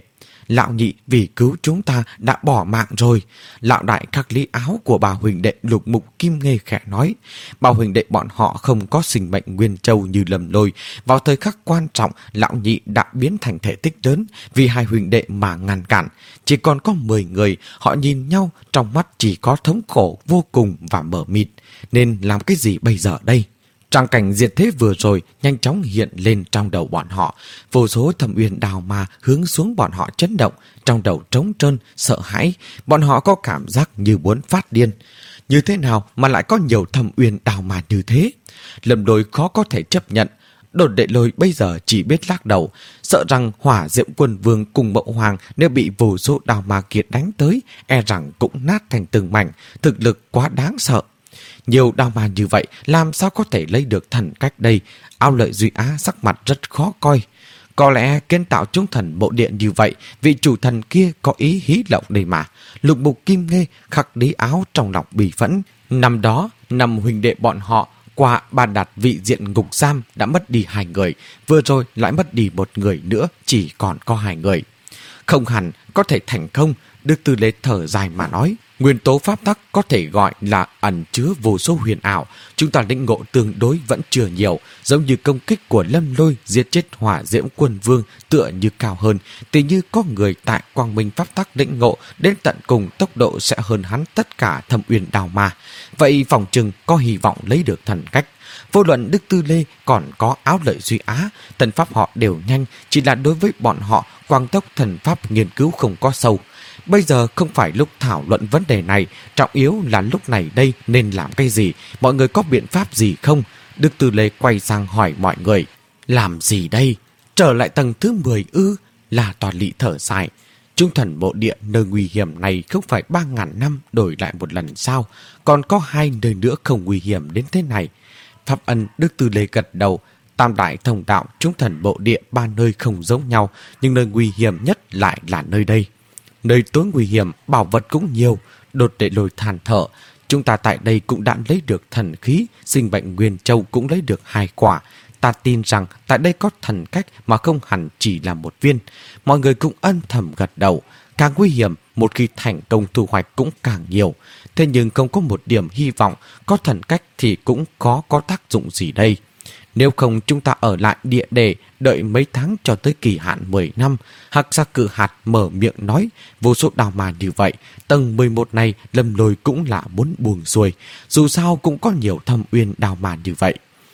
lão nhị vì cứu chúng ta đã bỏ mạng rồi. Lão đại khắc lý áo của bà huỳnh đệ Lục Mục Kim Nghê khẽ nói. Bà huỳnh đệ bọn họ không có sinh mệnh nguyên châu như Lâm Lôi. Vào thời khắc quan trọng, lão nhị đã biến thành thể tích lớn vì hai huỳnh đệ mà ngăn cản. Chỉ còn có mười người, họ nhìn nhau, trong mắt chỉ có thống khổ vô cùng và mờ mịt. Nên làm cái gì bây giờ đây? Tràng cảnh diệt thế vừa rồi nhanh chóng hiện lên trong đầu bọn họ. Vô số thâm uyên đào ma hướng xuống bọn họ chấn động. Trong đầu trống trơn, sợ hãi. Bọn họ có cảm giác như muốn phát điên. Như thế nào mà lại có nhiều thâm uyên đào ma như thế? Lâm Lôi khó có thể chấp nhận. Đột Đệ Lôi bây giờ chỉ biết lắc đầu, sợ rằng Hỏa Diệm Quân Vương cùng Mậu Hoàng nếu bị vô số đào ma kiệt đánh tới, e rằng cũng nát thành từng mảnh, thực lực quá đáng sợ. Nhiều đào ma như vậy làm sao có thể lấy được thần cách đây? Ao Lợi Duy Á sắc mặt rất khó coi. Có lẽ kiến tạo chúng thần bộ điện như vậy, vị chủ thần kia có ý hí lộng đây mà. Lục Mục Kim Nghê khắc lý áo trong lòng bì phẫn. Năm đó, năm huynh đệ bọn họ qua bàn đặt vị diện ngục giam đã mất đi hai người, vừa rồi lại mất đi một người nữa, chỉ còn có hai người. Không hẳn có thể thành công. Đức Tư Lê thở dài mà nói. Nguyên tố pháp tắc có thể gọi là ẩn chứa vô số huyền ảo. Chúng ta lĩnh ngộ tương đối vẫn chưa nhiều. Giống như công kích của Lâm Lôi giết chết Hỏa Diễm Quân Vương tựa như cao hơn. Thì như có người tại Quang Minh pháp tắc lĩnh ngộ đến tận cùng tốc độ sẽ hơn hắn tất cả thâm uyên đào ma. Vậy phòng trừng có hy vọng lấy được thần cách. Vô luận Đức Tư Lê còn có Áo Lợi Duy Á, thần pháp họ đều nhanh, chỉ là đối với bọn họ quang tốc thần pháp nghiên cứu không có sâu. Bây giờ không phải lúc thảo luận vấn đề này, trọng yếu là lúc này đây nên làm cái gì, mọi người có biện pháp gì không? Đức Tư Lê quay sang hỏi mọi người. Làm gì đây? Trở lại tầng thứ mười ư? Là Toàn Lị thở dài. Trung thần bộ địa nơi nguy hiểm này không phải ba ngàn năm đổi lại một lần sao? Còn có hai nơi nữa không nguy hiểm đến thế này. Pháp Ân Đức Tư Lê gật đầu. Tam đại thông đạo trung thần bộ địa ba nơi không giống nhau, nhưng nơi nguy hiểm nhất lại là nơi đây. Nơi tối nguy hiểm, bảo vật cũng nhiều. Đột Đệ Lôi than thở. Chúng ta tại đây cũng đã lấy được thần khí, sinh mệnh nguyên châu cũng lấy được hai quả. Ta tin rằng tại đây có thần cách mà không hẳn chỉ là một viên. Mọi người cũng âm thầm gật đầu. Càng nguy hiểm, một khi thành công thu hoạch cũng càng nhiều. Thế nhưng không có một điểm hy vọng, có thần cách thì cũng có có tác dụng gì đây. Nếu không chúng ta ở lại địa đề đợi mấy tháng cho tới kỳ hạn mười năm. Hắc Sa Cự Hạt mở miệng nói. Vô số đào mà như vậy, tầng mười một này Lâm Lôi cũng là muốn buông xuôi. Dù sao cũng có nhiều thâm uyên đào mà như vậy.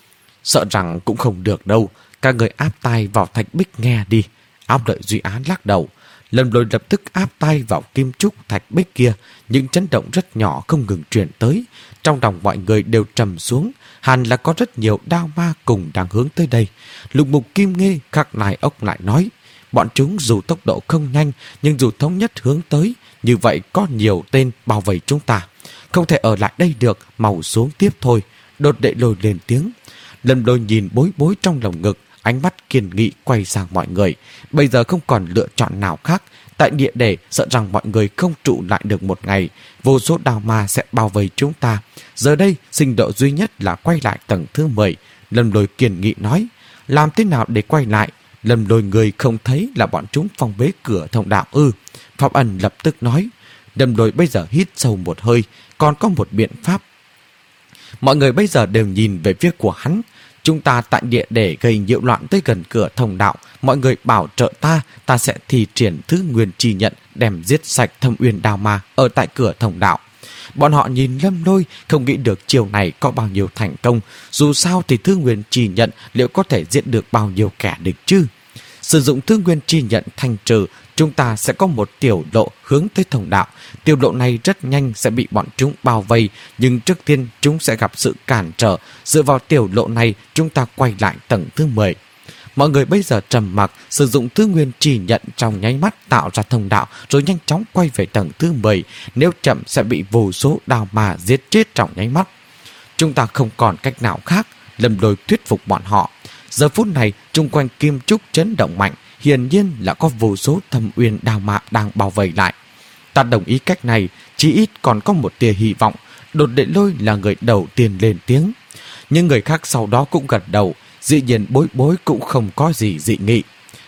Sợ rằng cũng không được đâu. Các người áp tai vào thạch bích nghe đi. Áo Lợi Duy Á lắc đầu. Lâm Lôi lập tức áp tay vào kim trúc thạch bích kia. Những chấn động rất nhỏ không ngừng truyền tới. Trong lòng mọi người đều trầm xuống. Hẳn là có rất nhiều đao ma cùng đang hướng tới đây. Lục Mục Kim Nghê khắc nài ốc lại nói. Bọn chúng dù tốc độ không nhanh, nhưng dù thống nhất hướng tới, như vậy có nhiều tên bao vây chúng ta. Không thể ở lại đây được, mau xuống tiếp thôi. Đột Đệ Lôi lên tiếng. Lâm Lôi nhìn bối bối trong lồng ngực, ánh mắt kiên nghị quay sang mọi người. Bây giờ không còn lựa chọn nào khác. Tại địa đề sợ rằng mọi người không trụ lại được một ngày. Vô số đào ma sẽ bao vây chúng ta. Giờ đây sinh độ duy nhất là quay lại tầng thứ mười. Lâm Lôi kiên nghị nói. Làm thế nào để quay lại? Lâm Lôi người không thấy là bọn chúng phong bế cửa thông đạo ư? Pháp Ân lập tức nói. Lâm Lôi bây giờ hít sâu một hơi. Còn có một biện pháp. Mọi người bây giờ đều nhìn về phía của hắn. Chúng ta tại địa để gây nhiễu loạn tới gần cửa thông đạo. Mọi người bảo trợ ta, ta sẽ thi triển thứ nguyên chi nhận đem giết sạch thâm uyên đào ma ở tại cửa thông đạo. Bọn họ nhìn Lâm Lôi, không nghĩ được chiều này có bao nhiêu thành công. Dù sao thì thứ nguyên chi nhận liệu có thể giết được bao nhiêu kẻ địch chứ? Sử dụng thứ nguyên chi nhận thanh trừ, chúng ta sẽ có một tiểu lộ hướng tới thông đạo. Tiểu lộ này rất nhanh sẽ bị bọn chúng bao vây, nhưng trước tiên chúng sẽ gặp sự cản trở. Dựa vào tiểu lộ này, chúng ta quay lại tầng thứ mười. Mọi người bây giờ trầm mặc, sử dụng thứ nguyên chỉ nhận trong nháy mắt tạo ra thông đạo, rồi nhanh chóng quay về tầng thứ mười. Nếu chậm sẽ bị vô số đào ma giết chết trong nháy mắt. Chúng ta không còn cách nào khác. Lâm Lôi thuyết phục bọn họ. Giờ phút này, chung quanh kim trúc chấn động mạnh, hiển nhiên là có vô số thâm uyên đào ma đang bao vây lại. Ta đồng ý cách này, chỉ ít còn có một tia hy vọng. Đột Đệ Lôi là người đầu tiên lên tiếng. Nhưng người khác sau đó cũng gật đầu. Dĩ nhiên bối bối cũng không có gì dị nghị.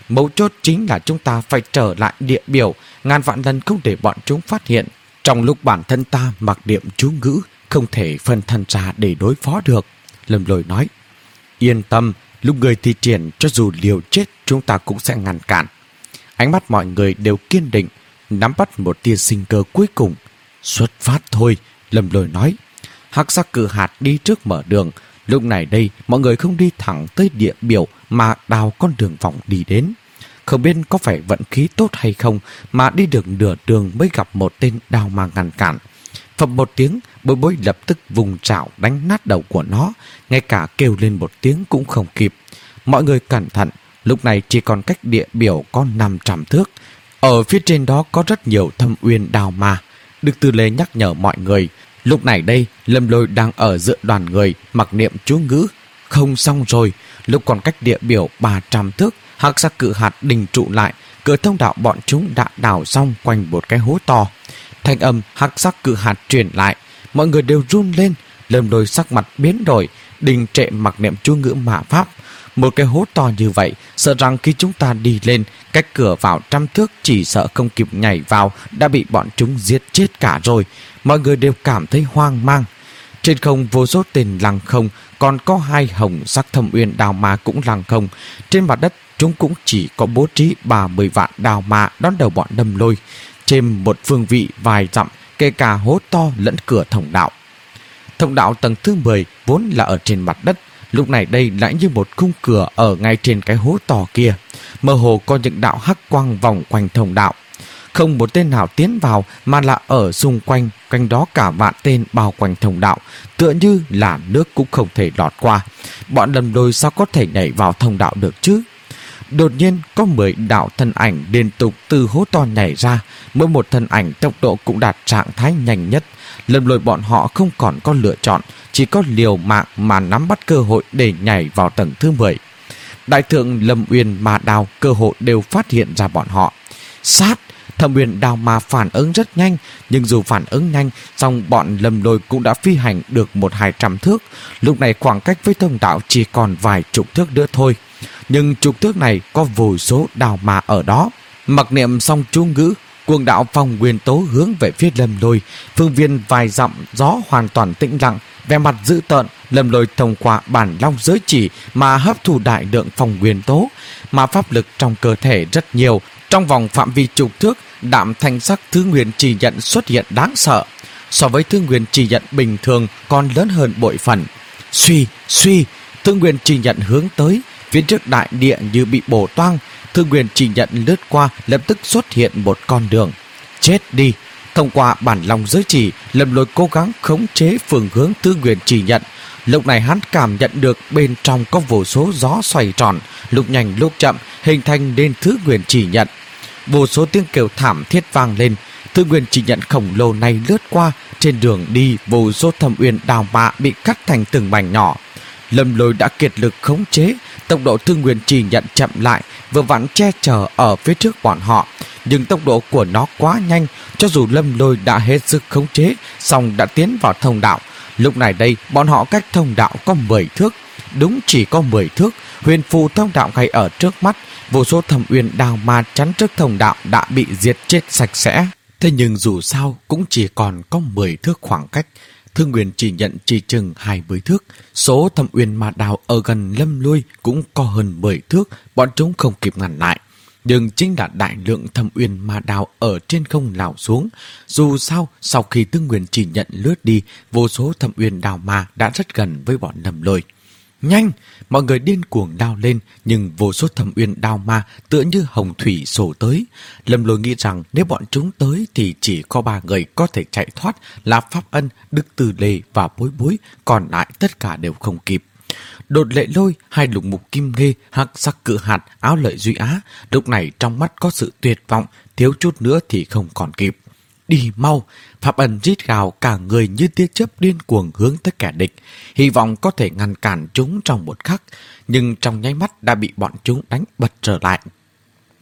Mấu chốt chính là chúng ta phải trở lại địa biểu, ngàn vạn lần không để bọn chúng phát hiện. Trong lúc bản thân ta mặc niệm chú ngữ, không thể phân thân ra để đối phó được. Lâm Lôi nói, yên tâm, lúc người thi triển cho dù liều chết chúng ta cũng sẽ ngăn cản. Ánh mắt mọi người đều kiên định, nắm bắt một tia sinh cơ cuối cùng. Xuất phát thôi, Lâm Lôi nói. Hắc sắc cự hạt đi trước mở đường. Lúc này đây mọi người không đi thẳng tới địa biểu mà đào con đường vòng đi đến. Không biết có phải vận khí tốt hay không mà đi được nửa đường mới gặp một tên đào ma ngăn cản. Phập một tiếng, Bối Bối lập tức vùng chảo đánh nát đầu của nó, ngay cả kêu lên một tiếng cũng không kịp. Mọi người cẩn thận, lúc này chỉ còn cách địa biểu có năm trăm thước. Ở phía trên đó có rất nhiều thâm uyên đào ma. Đức Tư Lê nhắc nhở mọi người, lúc này đây Lâm Lôi đang ở giữa đoàn người mặc niệm chú ngữ. Không xong rồi, lúc còn cách địa biểu ba trăm thước, hắc sắc cự hạt đình trụ lại, cửa thông đạo bọn chúng đã đào xong quanh một cái hố to. Thanh âm hắc sắc cự hạt truyền lại, mọi người đều run lên. Lâm Lôi sắc mặt biến đổi, đình trệ mặc niệm chú ngữ mạ pháp. Một cái hố to như vậy, sợ rằng khi chúng ta đi lên, cách cửa vào trăm thước chỉ sợ không kịp nhảy vào đã bị bọn chúng giết chết cả rồi. Mọi người đều cảm thấy hoang mang. Trên không vô số tên lăng không, còn có hai hồng sắc thâm uyên đào ma cũng lăng không. Trên mặt đất chúng cũng chỉ có bố trí ba mươi vạn đào ma đón đầu bọn Lâm Lôi. Trên một phương vị vài dặm, kể cả hố to lẫn cửa thông đạo. Thông đạo tầng thứ mười vốn là ở trên mặt đất, lúc này đây lại như một khung cửa ở ngay trên cái hố to kia. Mơ hồ có những đạo hắc quang vòng quanh thông đạo. Không một tên nào tiến vào mà là ở xung quanh, quanh đó cả vạn tên bao quanh thông đạo, tựa như là nước cũng không thể lọt qua. Bọn Lâm Lôi sao có thể nhảy vào thông đạo được chứ? Đột nhiên có mười đạo thân ảnh liên tục từ hố to nhảy ra, mỗi một thân ảnh tốc độ cũng đạt trạng thái nhanh nhất. Lâm Lôi bọn họ không còn có lựa chọn, chỉ có liều mạng mà nắm bắt cơ hội để nhảy vào tầng thứ mười. Đại thượng Lâm Uyên Ma Đao cơ hội đều phát hiện ra bọn họ. Sát! Thẩm Uyên Đao Ma phản ứng rất nhanh, nhưng dù phản ứng nhanh, song bọn Lâm Lôi cũng đã phi hành được một hai trăm thước. Lúc này khoảng cách với thông đạo chỉ còn vài chục thước nữa thôi. Nhưng chục thước này có vô số đào ma ở đó. Mặc niệm xong chú ngữ, cuồng đạo phong nguyên tố hướng về phía Lâm Lôi. Phương viên vài dặm gió hoàn toàn tĩnh lặng, vẻ mặt dữ tợn. Lâm Lôi thông qua bản long giới chỉ mà hấp thụ đại lượng phong nguyên tố, mà pháp lực trong cơ thể rất nhiều. Trong vòng phạm vi chục thước, đạm thanh sắc thứ nguyên trì nhận xuất hiện đáng sợ. So với thứ nguyên trì nhận bình thường còn lớn hơn bội phần. Suy, suy, thứ nguyên trì nhận hướng tới. Phía trước đại địa như bị bổ toang, Thương Nguyên chỉ nhận lướt qua, lập tức xuất hiện một con đường. Chết đi! Thông qua bản lòng giới chỉ, Lâm Lôi cố gắng khống chế phương hướng Thương Nguyên chỉ nhận. Lúc này hắn cảm nhận được bên trong có vô số gió xoay tròn, lúc nhanh lúc chậm, hình thành nên Thương Nguyên chỉ nhận. Vô số tiếng kêu thảm thiết vang lên. Thương Nguyên chỉ nhận khổng lồ này lướt qua, trên đường đi vô số thâm uyên đào mạ bị cắt thành từng mảnh nhỏ. Lâm Lôi đã kiệt lực khống chế, tốc độ Thương Nguyên chỉ nhận chậm lại, vừa vặn che chở ở phía trước bọn họ. Nhưng tốc độ của nó quá nhanh, cho dù Lâm Lôi đã hết sức khống chế, song đã tiến vào thông đạo. Lúc này đây, bọn họ cách thông đạo có mười thước. Đúng chỉ có mười thước, huyền phù thông đạo ngay ở trước mắt. Vô số thâm uyên đào ma chắn trước thông đạo đã bị diệt chết sạch sẽ. Thế nhưng dù sao cũng chỉ còn có mười thước khoảng cách. Thương Nguyên chỉ nhận chỉ chừng hai mươi thước. Số thâm uyên ma đào ở gần Lâm Lôi cũng có hơn mười thước, bọn chúng không kịp ngăn lại. Nhưng chính là đại lượng thâm uyên ma đào ở trên không lao xuống. Dù sao, sau khi Thương Nguyên chỉ nhận lướt đi, vô số thâm uyên đào ma đã rất gần với bọn Lâm Lôi. Nhanh! Mọi người điên cuồng đao lên, nhưng vô số thâm uyên đao ma tựa như hồng thủy sổ tới. Lâm Lôi nghĩ rằng nếu bọn chúng tới thì chỉ có ba người có thể chạy thoát là Pháp Ân, Đức Tư Lê và Bối Bối, còn lại tất cả đều không kịp. Đột Lệ Lôi, hai lục mục kim nghê, hắc sắc cự hạt, áo lợi duy á, lúc này trong mắt có sự tuyệt vọng, thiếu chút nữa thì không còn kịp. Đi mau! Pháp Ân rít gào, cả người như tia chớp điên cuồng hướng tới kẻ địch, hy vọng có thể ngăn cản chúng trong một khắc, nhưng trong nháy mắt đã bị bọn chúng đánh bật trở lại.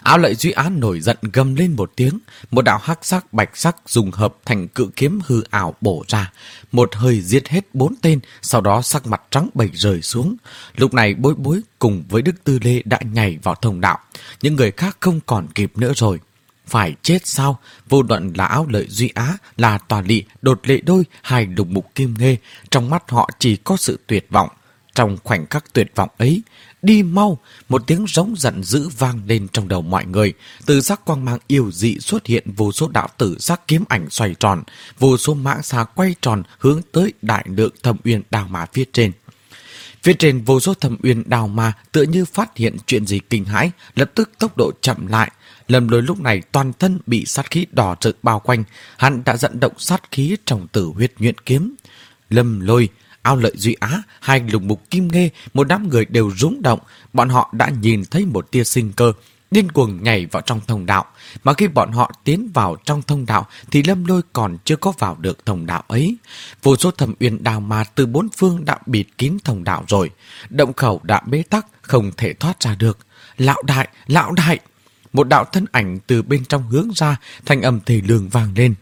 Áo Lợi Duy Á nổi giận gầm lên một tiếng, một đạo hắc sắc bạch sắc dùng hợp thành cự kiếm hư ảo bổ ra, một hơi giết hết bốn tên, sau đó sắc mặt trắng bệch rơi xuống. Lúc này Bối Bối cùng với Đức Tư Lê đã nhảy vào thông đạo, những người khác không còn kịp nữa rồi. Phải chết sao? Vô luận là Áo Lợi Duy Á, là Tòa Lị, Đột Lệ Đôi hay Lục Mục Kim Nghê, trong mắt họ chỉ có sự tuyệt vọng. Trong khoảnh khắc tuyệt vọng ấy, đi mau, một tiếng rống giận dữ vang lên trong đầu mọi người. Từ sắc quang mang yêu dị xuất hiện vô số đạo tử sắc kiếm ảnh xoay tròn, vô số mã xà quay tròn hướng tới đại lượng Thâm Uyên Đao Ma phía trên. Phía trên vô số Thâm Uyên Đao Ma tựa như phát hiện chuyện gì kinh hãi, lập tức tốc độ chậm lại. Lâm Lôi lúc này toàn thân bị sát khí đỏ rực bao quanh, hắn đã dẫn động sát khí trong Tử Huyết Nhuyễn Kiếm. Lâm Lôi, Áo Lợi Duy Á, hai Lục Mục Kim Nghê, một đám người đều rúng động. Bọn họ đã nhìn thấy một tia sinh cơ, điên cuồng nhảy vào trong thông đạo. Mà khi bọn họ tiến vào trong thông đạo thì Lâm Lôi còn chưa có vào được thông đạo ấy. Vô số Thâm Uyên Đao Ma từ bốn phương đã bịt kín thông đạo rồi. Động khẩu đã bế tắc, không thể thoát ra được. Lão đại, lão đại! Một đạo thân ảnh từ bên trong hướng ra, thanh âm thề lương vang lên.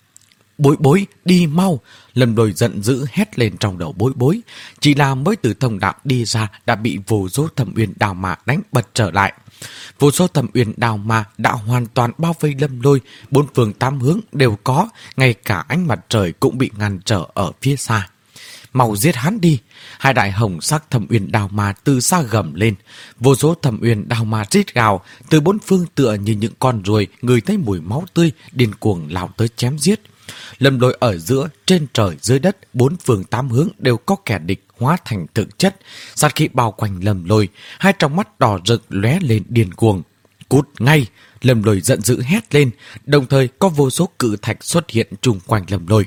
Bối Bối, đi mau! Lâm Lôi giận dữ hét lên trong đầu Bối Bối. Chỉ là mới từ thông đạo đi ra đã bị vô số Thâm Uyên Đao Ma đánh bật trở lại. Vô số Thâm Uyên Đao Ma đã hoàn toàn bao vây Lâm Lôi, bốn phương tám hướng đều có, ngay cả ánh mặt trời cũng bị ngăn trở ở phía xa. Mau giết hắn đi! Hai đại hồng sắc Thâm Uyên Đao Ma từ xa gầm lên. Vô số Thâm Uyên Đao Ma rít gào, từ bốn phương tựa như những con ruồi, ngửi thấy mùi máu tươi, điên cuồng lao tới chém giết. Lâm Lôi ở giữa, trên trời dưới đất, bốn phương tám hướng đều có kẻ địch hóa thành thực chất. Sát khí bao quanh Lâm Lôi, hai trong mắt đỏ rực lóe lên điên cuồng. Cút ngay! Lâm Lôi giận dữ hét lên, đồng thời có vô số cự thạch xuất hiện chung quanh Lâm Lôi.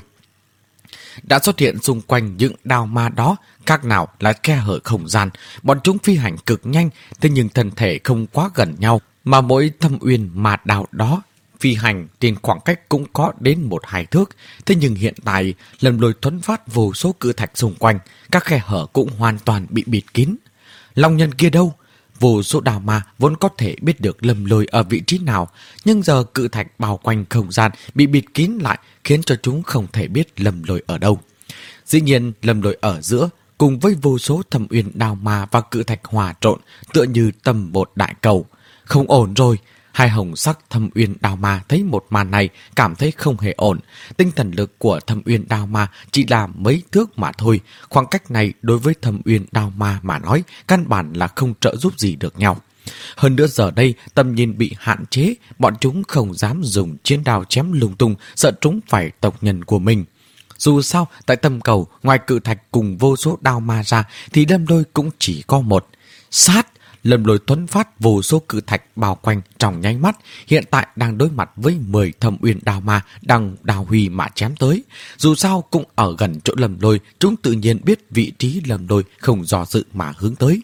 Đã xuất hiện xung quanh những đao ma đó, các nào là khe hở không gian. Bọn chúng phi hành cực nhanh, thế nhưng thân thể không quá gần nhau, mà mỗi Thâm Uyên Ma đao đó phi hành trên khoảng cách cũng có đến một hai thước. Thế nhưng hiện tại, Lâm Lôi thuấn phát vô số cự thạch xung quanh, các khe hở cũng hoàn toàn bị bịt kín. Long nhân kia đâu? Vô số đao ma vốn có thể biết được Lâm Lôi ở vị trí nào, nhưng giờ cự thạch bao quanh không gian bị bịt kín lại, khiến cho chúng không thể biết Lâm Lôi ở đâu. Dĩ nhiên, Lâm Lôi ở giữa, cùng với vô số Thâm Uyên Đao Ma và cự thạch hòa trộn, tựa như tầm một đại cầu. Không ổn rồi! Hai hồng sắc Thâm Uyên Đao Ma thấy một màn này, cảm thấy không hề ổn. Tinh thần lực của Thâm Uyên Đao Ma chỉ là mấy thước mà thôi. Khoảng cách này đối với Thâm Uyên Đao Ma mà nói, căn bản là không trợ giúp gì được nhau. Hơn nữa giờ đây, tầm nhìn bị hạn chế, bọn chúng không dám dùng chiến đao chém lung tung, sợ chúng phải tộc nhân của mình. Dù sao, tại tâm cầu, ngoài cự thạch cùng vô số đao ma ra, thì Lâm Lôi cũng chỉ có một. Sát! Lâm Lôi thuấn phát vô số cự thạch bao quanh trong nháy mắt, hiện tại đang đối mặt với mười Thâm Uyên Đao Ma đang đào huy mà chém tới. Dù sao cũng ở gần chỗ Lâm Lôi, chúng tự nhiên biết vị trí Lâm Lôi, không do dự mà hướng tới.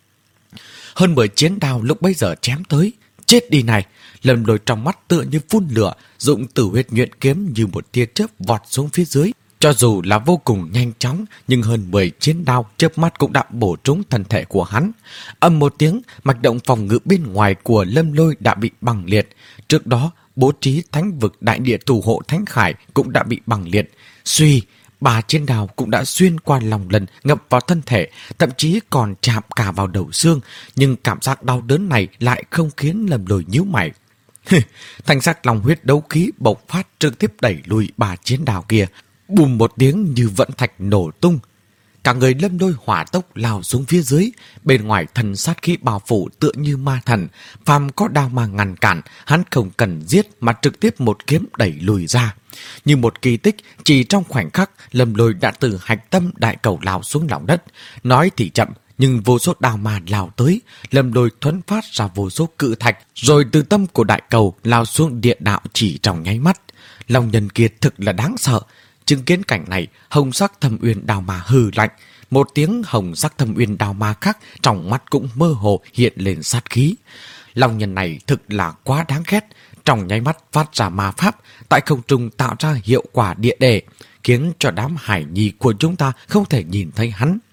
Hơn mười chiến đao lúc bấy giờ chém tới. Chết đi này! Lâm Lôi trong mắt tựa như phun lửa, dụng Tử Huyết Nhuyễn Kiếm như một tia chớp vọt xuống phía dưới. Cho dù là vô cùng nhanh chóng, nhưng hơn mười chiến đao chớp mắt cũng đã bổ trúng thân thể của hắn. Âm một tiếng, mạch động phòng ngự bên ngoài của Lâm Lôi đã bị băng liệt. Trước đó, bố trí thánh vực đại địa thủ hộ Thánh Khải cũng đã bị băng liệt. Suy, ba chiến đao cũng đã xuyên qua lòng lần, ngập vào thân thể, thậm chí còn chạm cả vào đầu xương. Nhưng cảm giác đau đớn này lại không khiến Lâm Lôi nhíu mày. Thanh sắc long huyết đấu khí bộc phát trực tiếp đẩy lùi ba chiến đao kia. Bùm một tiếng như vận thạch nổ tung. Cả người Lâm Lôi hỏa tốc lao xuống phía dưới. Bên ngoài thần sát khí bao phủ tựa như ma thần. Phàm có đao ma ngăn cản, hắn không cần giết mà trực tiếp một kiếm đẩy lùi ra. Như một kỳ tích, chỉ trong khoảnh khắc, Lâm Lôi đã từ hạch tâm đại cầu lao xuống lòng đất. Nói thì chậm, nhưng vô số đao ma lao tới. Lâm Lôi thuấn phát ra vô số cự thạch, rồi từ tâm của đại cầu lao xuống địa đạo chỉ trong nháy mắt. Long nhân kia thực là đáng sợ. Chứng kiến cảnh này, hồng sắc Thâm Uyên Đao Ma hừ lạnh. Một tiếng hồng sắc Thâm Uyên Đao Ma khác trong mắt cũng mơ hồ hiện lên sát khí. Long nhân này thực là quá đáng ghét. Trong nháy mắt phát ra ma pháp, tại không trung tạo ra hiệu quả địa đề, khiến cho đám hải nhi của chúng ta không thể nhìn thấy hắn.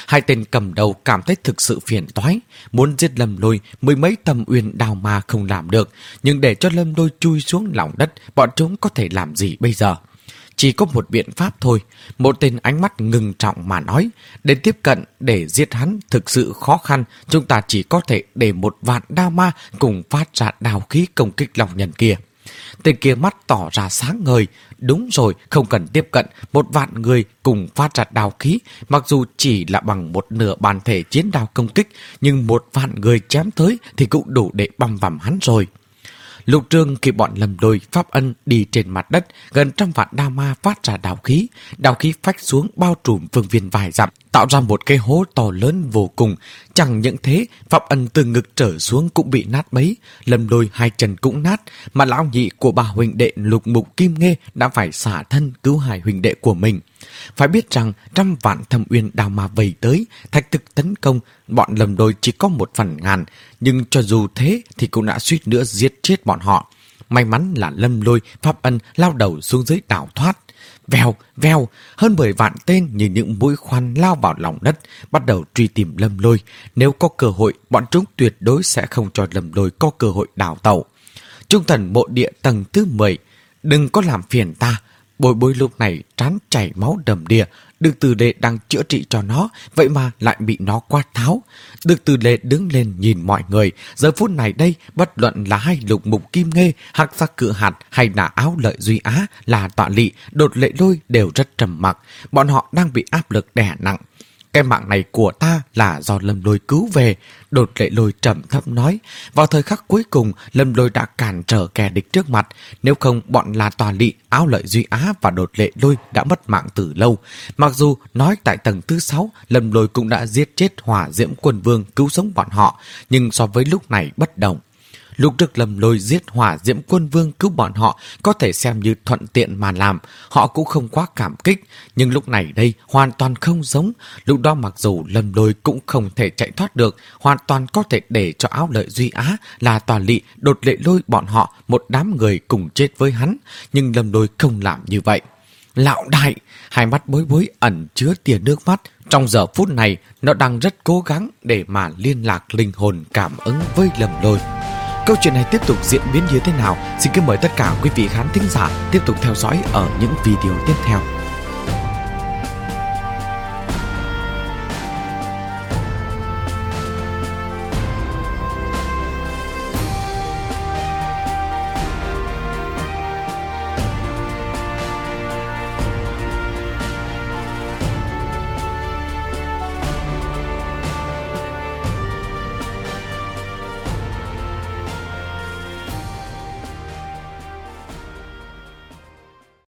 Hai tên cầm đầu cảm thấy thực sự phiền toái. Muốn giết Lâm Lôi, mười mấy Thâm Uyên đào ma không làm được. Nhưng để cho Lâm Lôi chui xuống lòng đất, bọn chúng có thể làm gì bây giờ? Chỉ có một biện pháp thôi. Một tên ánh mắt ngưng trọng mà nói. Để tiếp cận, để giết hắn thực sự khó khăn. Chúng ta chỉ có thể để một vạn đao ma cùng phát ra đao khí công kích lòng nhân kia. Tên kia mắt tỏ ra sáng ngời. Đúng rồi, không cần tiếp cận. Một vạn người cùng phát ra đao khí. Mặc dù chỉ là bằng một nửa bản thể chiến đao công kích, nhưng một vạn người chém tới thì cũng đủ để băm vằm hắn rồi. Lục Trương khi bọn Lâm Lôi, Pháp Ân đi trên mặt đất, gần trăm vạn đao ma phát ra đao khí. Đao khí phách xuống bao trùm phương viên vài dặm, tạo ra một cái hố to lớn vô cùng. Chẳng những thế, Pháp Ân từ ngực trở xuống cũng bị nát bấy, Lâm Lôi hai chân cũng nát, mà lão nhị của bà huynh đệ Lục Mục Kim Nghê đã phải xả thân cứu hai huynh đệ của mình. Phải biết rằng trăm vạn Thâm Uyên đao ma vây tới, thách thức tấn công, bọn Lâm Lôi chỉ có một phần ngàn, nhưng cho dù thế thì cũng đã suýt nữa giết chết bọn họ. May mắn là Lâm Lôi, Pháp Ân lao đầu xuống dưới đảo thoát. Vèo, vèo, hơn mười vạn tên như những mũi khoan lao vào lòng đất, bắt đầu truy tìm Lâm Lôi. Nếu có cơ hội, bọn chúng tuyệt đối sẽ không cho Lâm Lôi có cơ hội đào tẩu. Trung thần mộ địa tầng thứ mười, đừng có làm phiền ta. Bồi Bối lúc này trán chảy máu đầm đìa. Được Từ Lệ đang chữa trị cho nó, vậy mà lại bị nó quát tháo. Được Từ Lệ đứng lên nhìn mọi người. Giờ phút này đây, bất luận là hai Lục Mục Kim Nghê, Hắc Sắc Cự Hạt hay là Áo Lợi Duy Á, là Tọa Lị, Đột Lệ Lôi đều rất trầm mặc. Bọn họ đang bị áp lực đè nặng. Cái mạng này của ta là do Lâm Lôi cứu về. Đột Lệ Lôi trầm thấp nói. Vào thời khắc cuối cùng, Lâm Lôi đã cản trở kẻ địch trước mặt. Nếu không, bọn là Tòa Lị, Áo Lợi Duy Á và Đột Lệ Lôi đã mất mạng từ lâu. Mặc dù nói tại tầng thứ sáu, Lâm Lôi cũng đã giết chết Hỏa Diễm Quân Vương cứu sống bọn họ, nhưng so với lúc này bất đồng. Lúc trước Lâm Lôi giết Hỏa Diễm Quân Vương cứu bọn họ có thể xem như thuận tiện mà làm, họ cũng không quá cảm kích. Nhưng lúc này đây hoàn toàn không giống. Lúc đó mặc dù Lâm Lôi cũng không thể chạy thoát được, hoàn toàn có thể để cho Áo Lợi Duy Á, là Tòa Lị, Đột Lệ Lôi bọn họ một đám người cùng chết với hắn. Nhưng Lâm Lôi không làm như vậy. Lão đại, hai mắt Bối Bối ẩn chứa tia nước mắt. Trong giờ phút này, nó đang rất cố gắng để mà liên lạc linh hồn cảm ứng với Lâm Lôi. Câu chuyện này tiếp tục diễn biến như thế nào? Xin kính mời tất cả quý vị khán thính giả tiếp tục theo dõi ở những video tiếp theo.